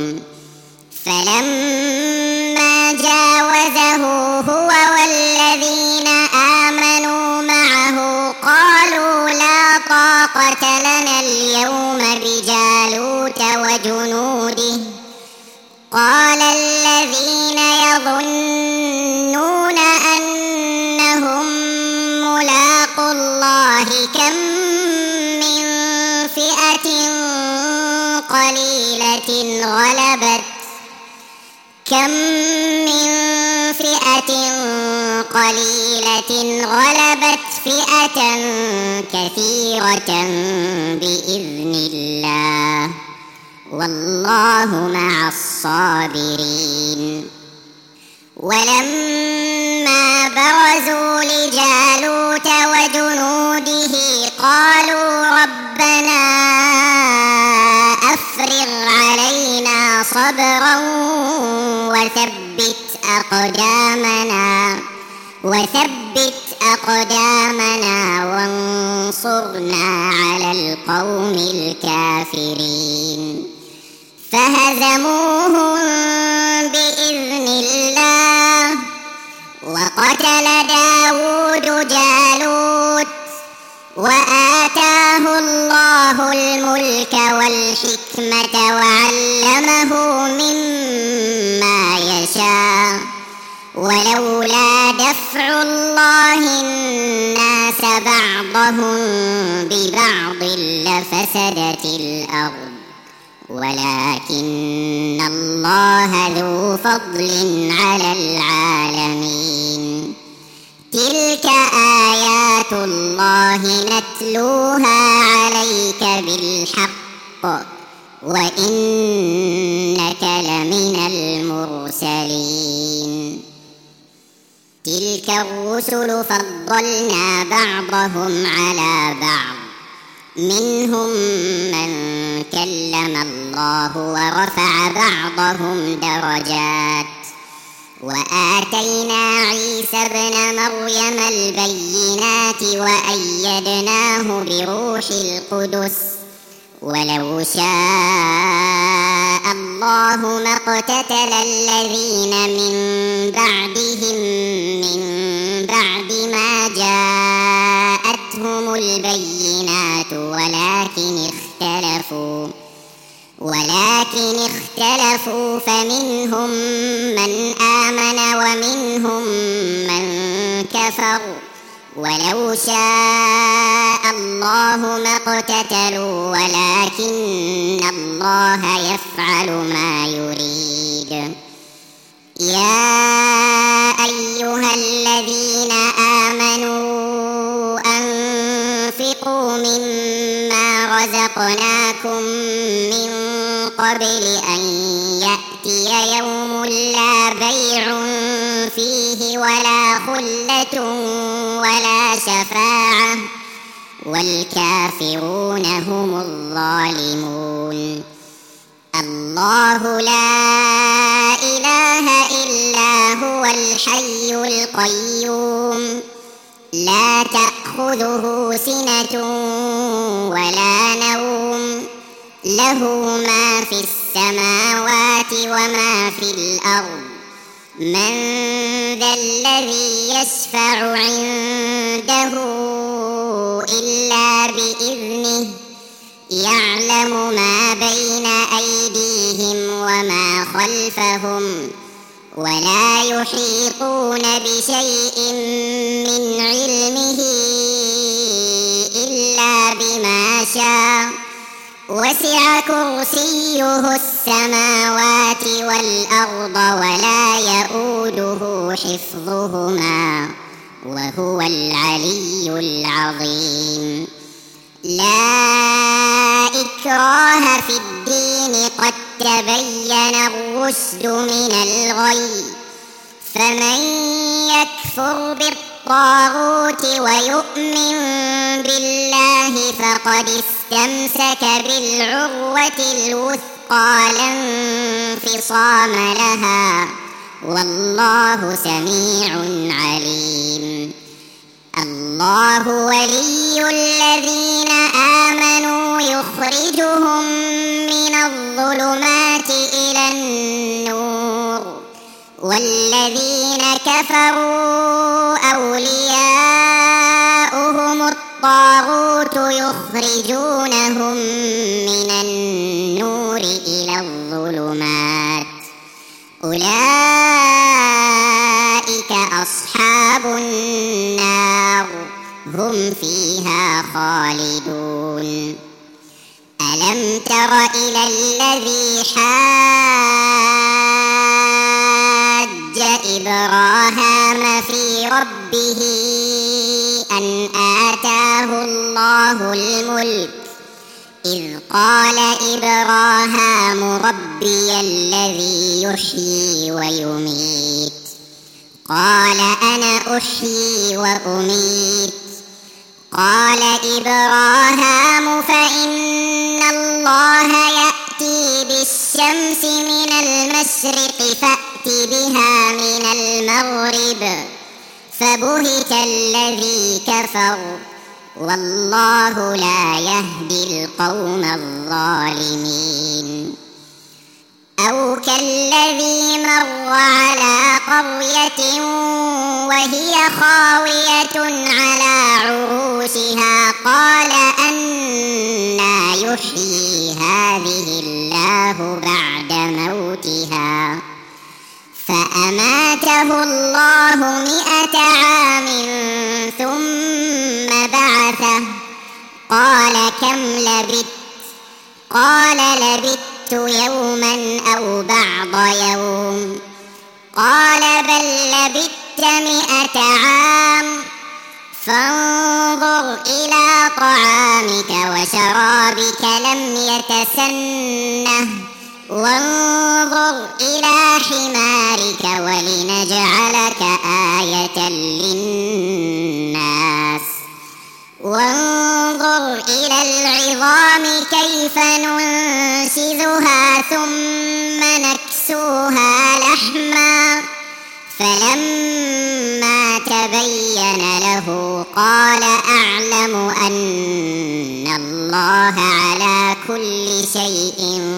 فلما جاوزه هو والذين آمنوا معه قالوا لا طاقة لنا اليوم بجالوت وجنوده قال الذين يظنون أنهم ملاقو الله كم من فئة قليلة غلبت فئة كثيرة بإذن الله والله مع الصابرين ولما برزوا لجالوت وجنوده قالوا ربنا أفرغ علينا صبرا وثبت أقدامنا وانصرنا على القوم الكافرين فهزموهم بإذن الله وقتل داود جالوت وآتاه الله الملك والحكمة وعلمه مما يشاء ولولا دفع الله الناس بعضهم ببعض لفسدت الأرض ولكن الله ذو فضل على العالمين تلك آيات الله نتلوها عليك بالحق وإنك لمن المرسلين تلك الرسل فضلنا بعضهم على بعض منهم من كلم الله ورفع بعضهم درجات وآتينا عيسى ابن مريم البينات وأيدناه بروح القدس ولو شاء الله ما اقتتل الذين من بعدهم من بعد ما جاءتهم البينات ولكن اختلفوا فمنهم من آمن ومنهم من كفر ولو شاء الله ما اقتتلوا ولكن الله يفعل ما يريد يا أيها الذين آمنوا أنفقوا مما رزقناكم من قبل أن يأتي يوم لا بيع فيه ولا خلة ولا شفاعة والكافرون هم الظالمون الله لا إله إلا هو الحي القيوم لا تأخذه سنة ولا نوم له ما في السماوات وما في الأرض من ذا الذي يشفع عنده إلا بإذنه يعلم ما بين أيديهم وما خلفهم ولا يحيطون بشيء من علمه إلا بما شاء وسع كرسيه السماوات والأرض ولا يؤوده حفظهما وهو العلي العظيم لا إكراه في الدين قد تبين الرشد من الغي، فمن يكفر بالطاغوت ويؤمن بالله فقد استمسك بالعروة الوثقى لا انفصام لها، والله سميع عليم. الله ولي الذين آمنوا يخرجهم من الظلمات إلى النور، والذين كفروا أولياؤهم الطاغوت يخرجونهم من النور إلى الظلمات، أولئك أصحاب النار هم فيها خالدون. ألم تر إلى الذي حاج إبراهام في ربه أن آتاه الله الملك، إذ قال إبراهام ربي الذي يحيي ويميت، قال أنا أحيي وأميت، قال إبراهام فإن الله يأتي بالشمس من المشرق فأت بها من المغرب، فبهت الذي كفر، والله لا يهدي القوم الظالمين. أو كالذي مر على قرية وهي خاوية على عروشها، قال أنى يحيي هذه الله بعد موتها، فأماته الله 100 عام ثم بعثه، قال كم لبثت؟ قال لبثت يوما أو بعض يوم، قال بل لبثت 100 عام، فانظر إلى طعامك وشرابك لم يتسنه، وانظر إلى حمارك ولنجعلك آية للناس، وانظر إلى العظام كيف ننشزها ثم نكسوها لحما، فلما تبين له قال أعلم أن الله على كل شيء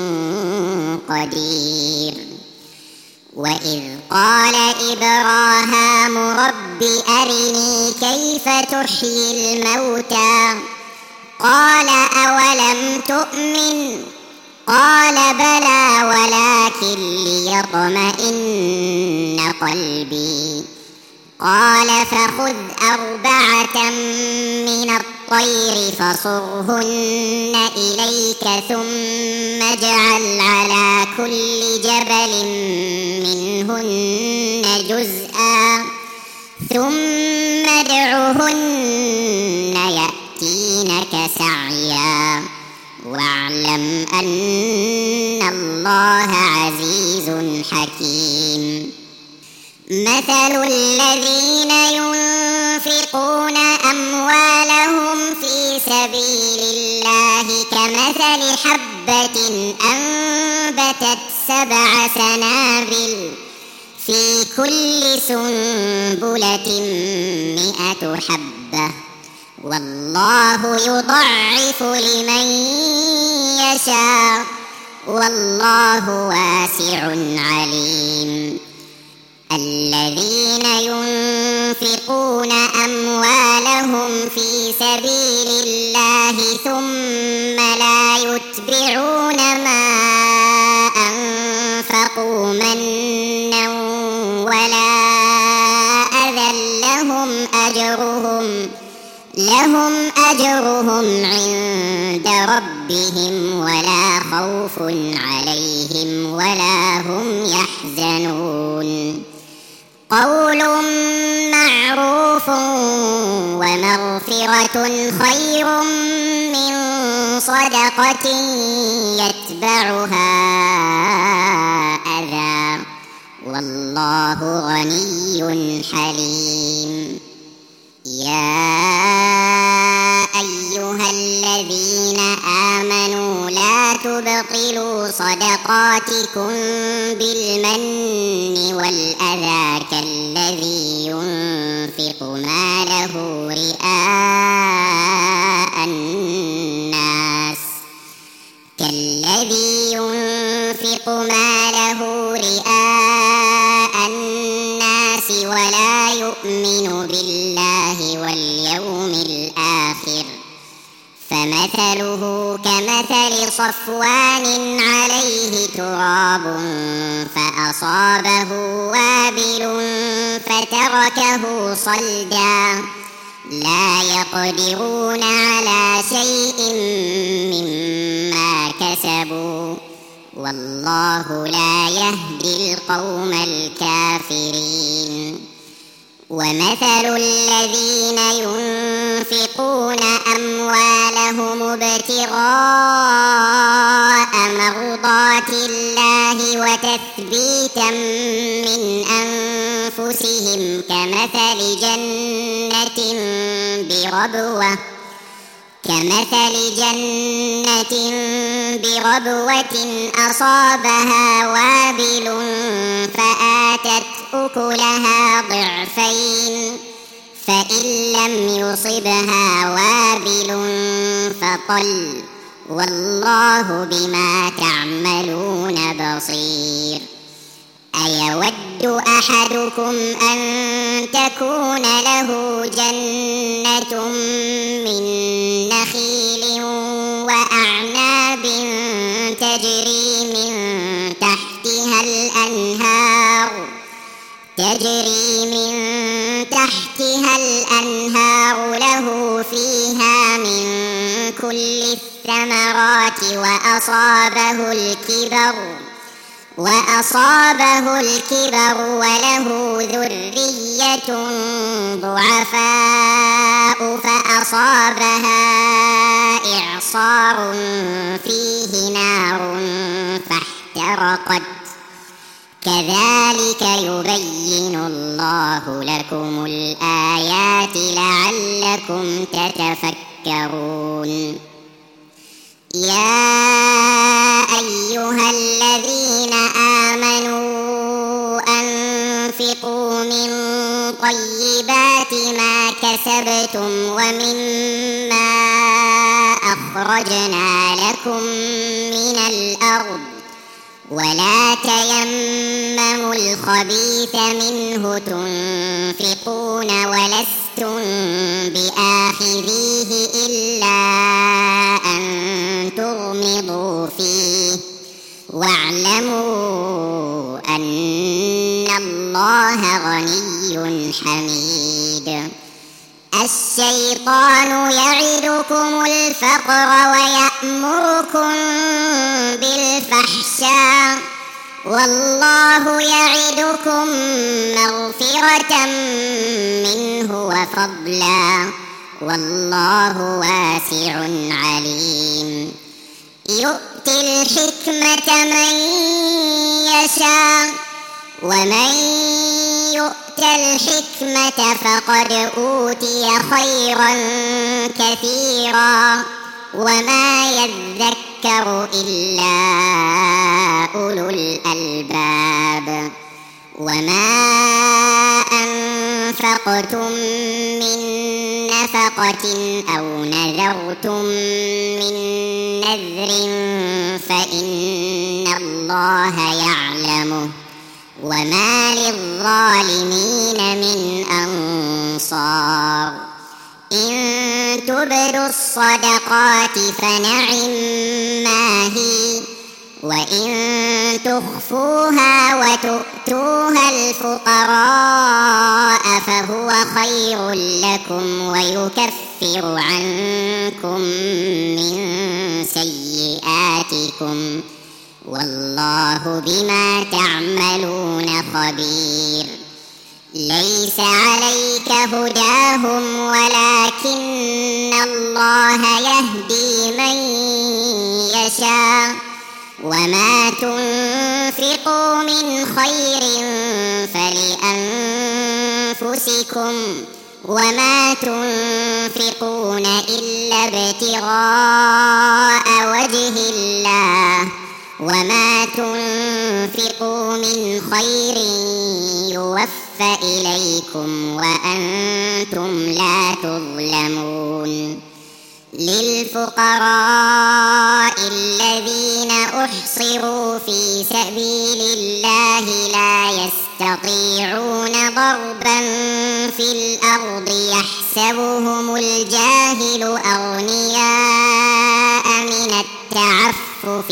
قدير. وإذ قال إبراهام رب أرني كيف تحيي الموتى، قال أولم تؤمن؟ قال بلى ولكن ليطمئن قلبي، قال فخذ 4 من الطير فصرهن إليك ثم اجعل على كل جبل منهن جزءا ثم ادعهن يأتينك سعيا، واعلم أن الله عزيز حكيم. مثل الذين ينفقون أموالهم في سبيل الله كمثل حبة أنبتت 7 سنابل في كل سنبلة 100 حبة، والله يضعف لمن يشاء، والله واسع عليم. الذين ينفقون أموالهم في سبيل الله ثم لا يتبعون ما أنفقوا منا ولا أذى لهم أجرهم عند ربهم ولا خوف عليهم ولا هم يحزنون. قول معروف ومغفرة خير من صدقة يتبعها أذى والله غني حليم. يا أيها الذين آمنوا لا تبطلوا صدقاتكم بالمن والأذى كالذي ينفق ماله رئاء الناس ولا يؤمن بالله واليوم الآخر فمثله كمثل صفوان عليه تراب فأصابه وابل فتركه صلدا لا يقدرون على شيء مما كسبوا والله لا يهدي القوم الكافرين. ومثل الذين ينفقون أموالهم ابتغاء مرضات الله وتثبيتا من أنفسهم كمثل جنة بربوة أصابها وابل فآتت أكلها ضعفين فإن لم يصبها وابل فطل والله بما تعملون بصير. أيود أحدكم أن تكون له جنة من نخيل وأعناب تجري من تحتها الأنهار له فيها من كل الثمرات وأصابه الكبر وله ذرية ضعفاء فأصابها إعصار فيه نار فاحترقت كذلك يبين الله لكم الآيات لعلكم تتفكرون. يا أيها الذين آمنوا أنفقوا من طيبات ما كسبتم ومما أخرجنا لكم من الأرض ولا تيمموا الخبيث منه تنفقون ولستم بآخذيه إلا أن تغمضوا فيه واعلموا أن الله غني حميد. الشيطان يعدكم الفقر ويأمركم بالفحشاء والله يعدكم مغفرة منه وفضلا والله واسع عليم. يؤتي الحكمة من يشاء ومن يؤت الحكمة فقد أوتي خيرا كثيرا وما يذكر إلا أولو الألباب. وما أنفقتم من نفقة أو نذرتم من نذر فإن الله يعلمه وما للظالمين من أنصار. إن تبدوا الصدقات فنعما هي وإن تخفوها وتؤتوها الفقراء فهو خير لكم ويكفر عنكم من سيئاتكم والله بما تعملون خبير. ليس عليك هداهم ولكن الله يهدي من يشاء وما تنفقوا من خير فلأنفسكم وما تنفقون إلا ابتغاء وجه الله وما تنفقوا من خير يوفى إليكم وأنتم لا تظلمون للفقراء الذين أحصروا في سبيل الله لا يستطيعون ضربا في الأرض يحسبهم الجاهل أغنياء من التعفف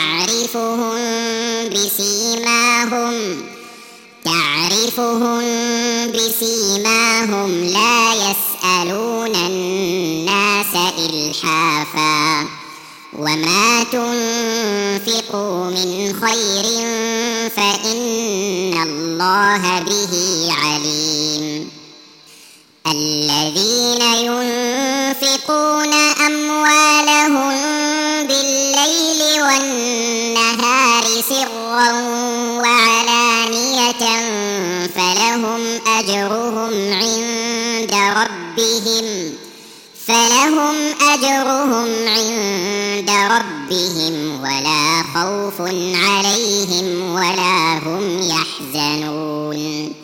تعرفهم بسيماهم لا يسألون الناس إلحافا وما تنفقوا من خير فإن الله به عليم الذين ينفقون أموالهم بالليل والنهار سرا وعلانية فلهم أجرهم عند ربهم ولا خوف عليهم ولا هم يحزنون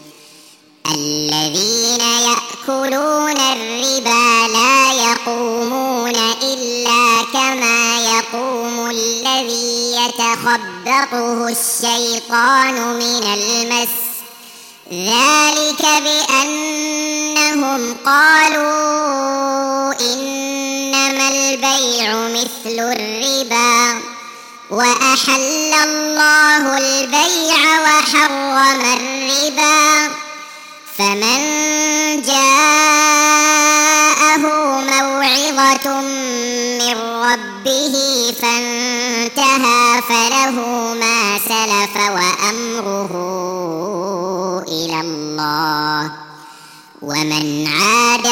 الذين يأكلون الربا لا يقومون إلا كما يقوم الذي يتخبطه الشيطان من المس ذلك بأنهم قالوا إنما البيع مثل الربا وأحل الله البيع وحرم الربا فمن جاءه موعظة من ربه فانتهى فله ما سلف وأمره إلى الله ومن عاد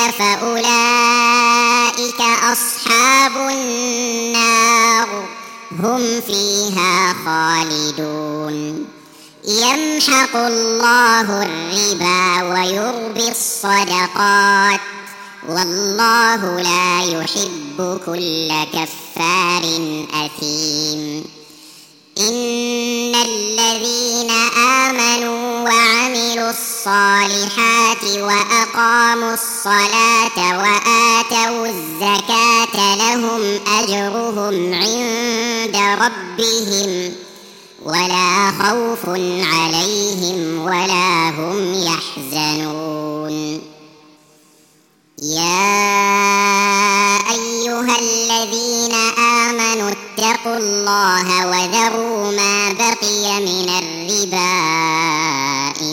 فأولئك أصحاب النار هم فيها خالدون يمحق الله الربا ويربي الصدقات والله لا يحب كل كفار أثيم إن الذين آمنوا وعملوا الصالحات وأقاموا الصلاة وآتوا الزكاة لهم أجرهم عند ربهم ولا خوف عليهم ولا هم يحزنون يا أيها الذين آمنوا اتقوا الله وذروا ما بقي من الربا إن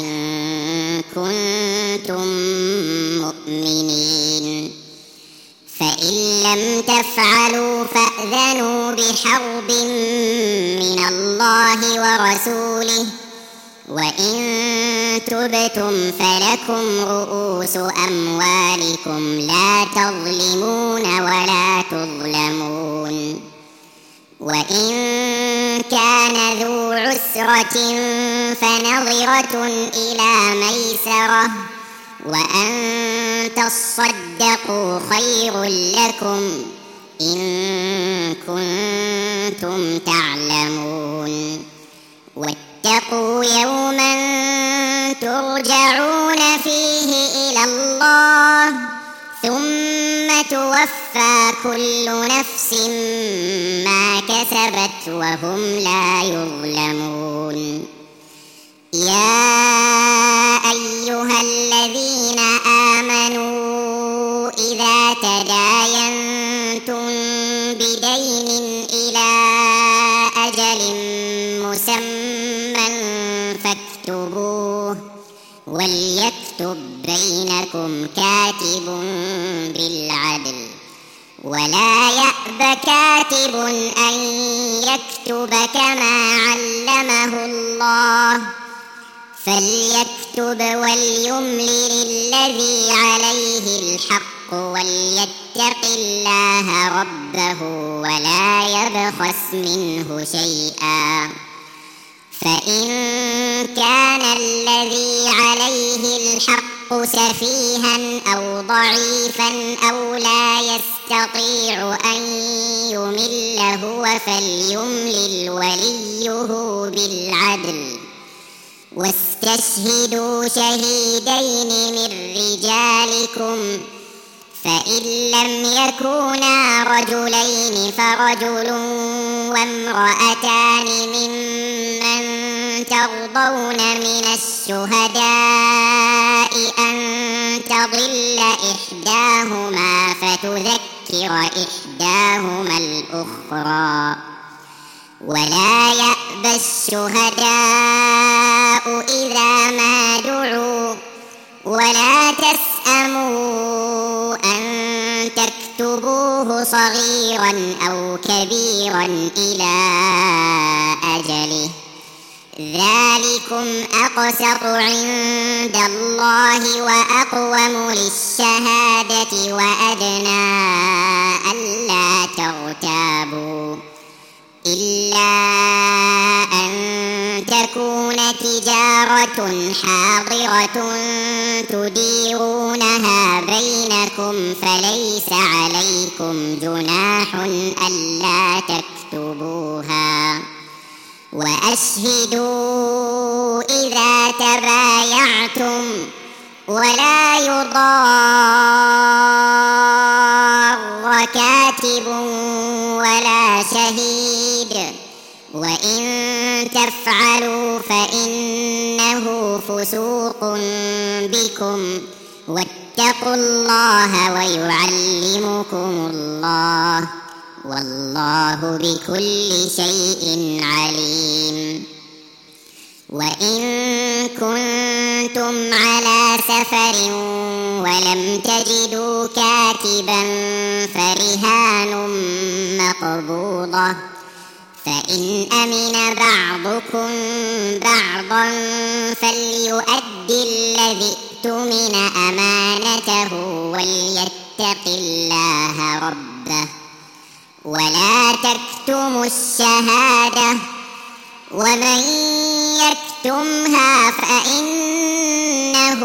كنتم مؤمنين فإن لم تفعلوا فأذنوا بحرب من الله ورسوله وإن تبتم فلكم رؤوس أموالكم لا تظلمون ولا تظلمون وإن كان ذو عسرة فنظرة إلى ميسرة وأن تصدقوا خير لكم إن كنتم تعلمون واتقوا يوما ترجعون فيه إلى الله ثم توفى كل نفس ما كسبت وهم لا يظلمون يا أيها الذين آمنوا إذا تداينتم بدين إلى أجل مسمى فاكتبوه وليكتب بينكم كاتب بالعدل ولا يأب كاتب أن يكتب كما علمه الله فليكتب وليملل الذي عليه الحق وليتق الله ربه ولا يبخس منه شيئا. فإن كان الذي عليه الحق سفيها أو ضعيفا أو لا يستطيع أن يمل هو فليملل وليه بالعدل. واستشهدوا شهيدين من رجالكم، فإن لم يكونا رجلين فرجل وامرأتان ممن ترضون من الشهداء أن تضل إحداهما فتذكر إحداهما الأخرى. ولا يأبى الشهداء إذا ما دعوا ولا تسأموا أن تكتبوه صغيرا أو كبيرا إلى أجله، ذلكم أقسط عند الله وأقوم للشهادة وأدنى ألا ترتابوا، إلا أن تكون تجارة حاضرة تديرونها بينكم فليس عليكم جناح ألا تكتبوها. وأشهدوا إذا تبايعتم ولا يضار كاتب ولا شهيد، وإن تفعلوا فإنه فسوق بكم، واتقوا الله ويعلمكم الله، والله بكل شيء عليم. وإن كنتم على سفر ولم تجدوا كاتبا فرهان مقبوضة، فإن أمن بعضكم بعضا فليؤدي الذي اؤتمن أمانته وليتق الله ربه ولا تكتموا الشهادة، ومن يكتمها فإنه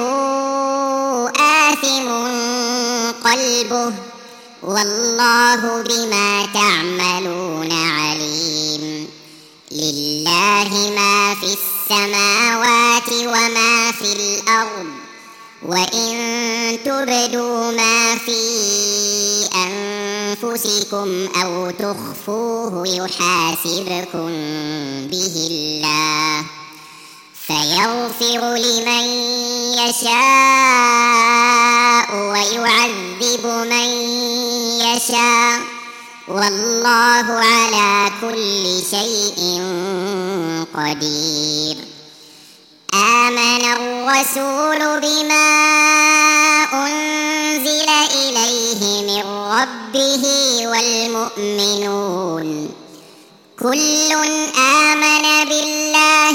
آثم قلبه، والله بما تعملون عليم. لله ما في السماوات وما في الأرض، وإن تبدوا ما في أنفسكم أو تخفوه يحاسبكم به الله فيغفر لمن يشاء ويعذب من يشاء، والله على كل شيء قدير. آمن الرسول بما أنزل إليه من ربه والمؤمنون كل آمن بالله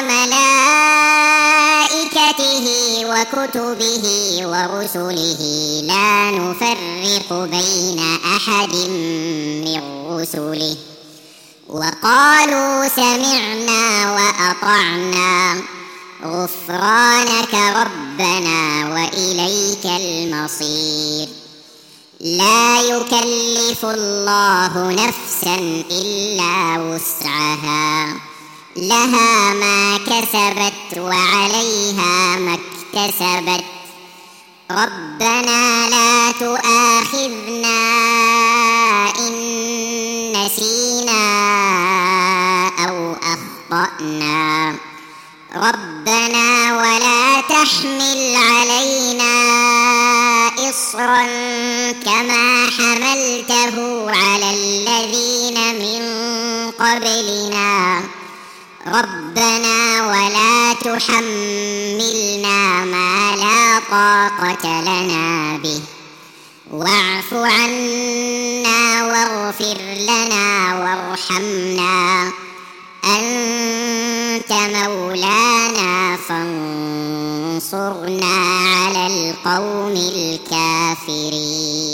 وملائكته وكتبه ورسله لا نفرق بين أحد من رسله، وقالوا سمعنا وأطعنا غفرانك ربنا وإليك المصير. لا يكلف الله نفسا إلا وسعها، لها ما كسبت وعليها ما اكتسبت. ربنا لا تؤاخذنا إن نسينا أو أخطأنا، ربنا ولا تحمل علينا إصرا كما حملته على الذين من قبلنا، ربنا ولا تحملنا ما لا طاقة لنا به، واعف عنا واغفر لنا وارحمنا، أنت مولانا فانصرنا على القوم الكافرين. الكافرين.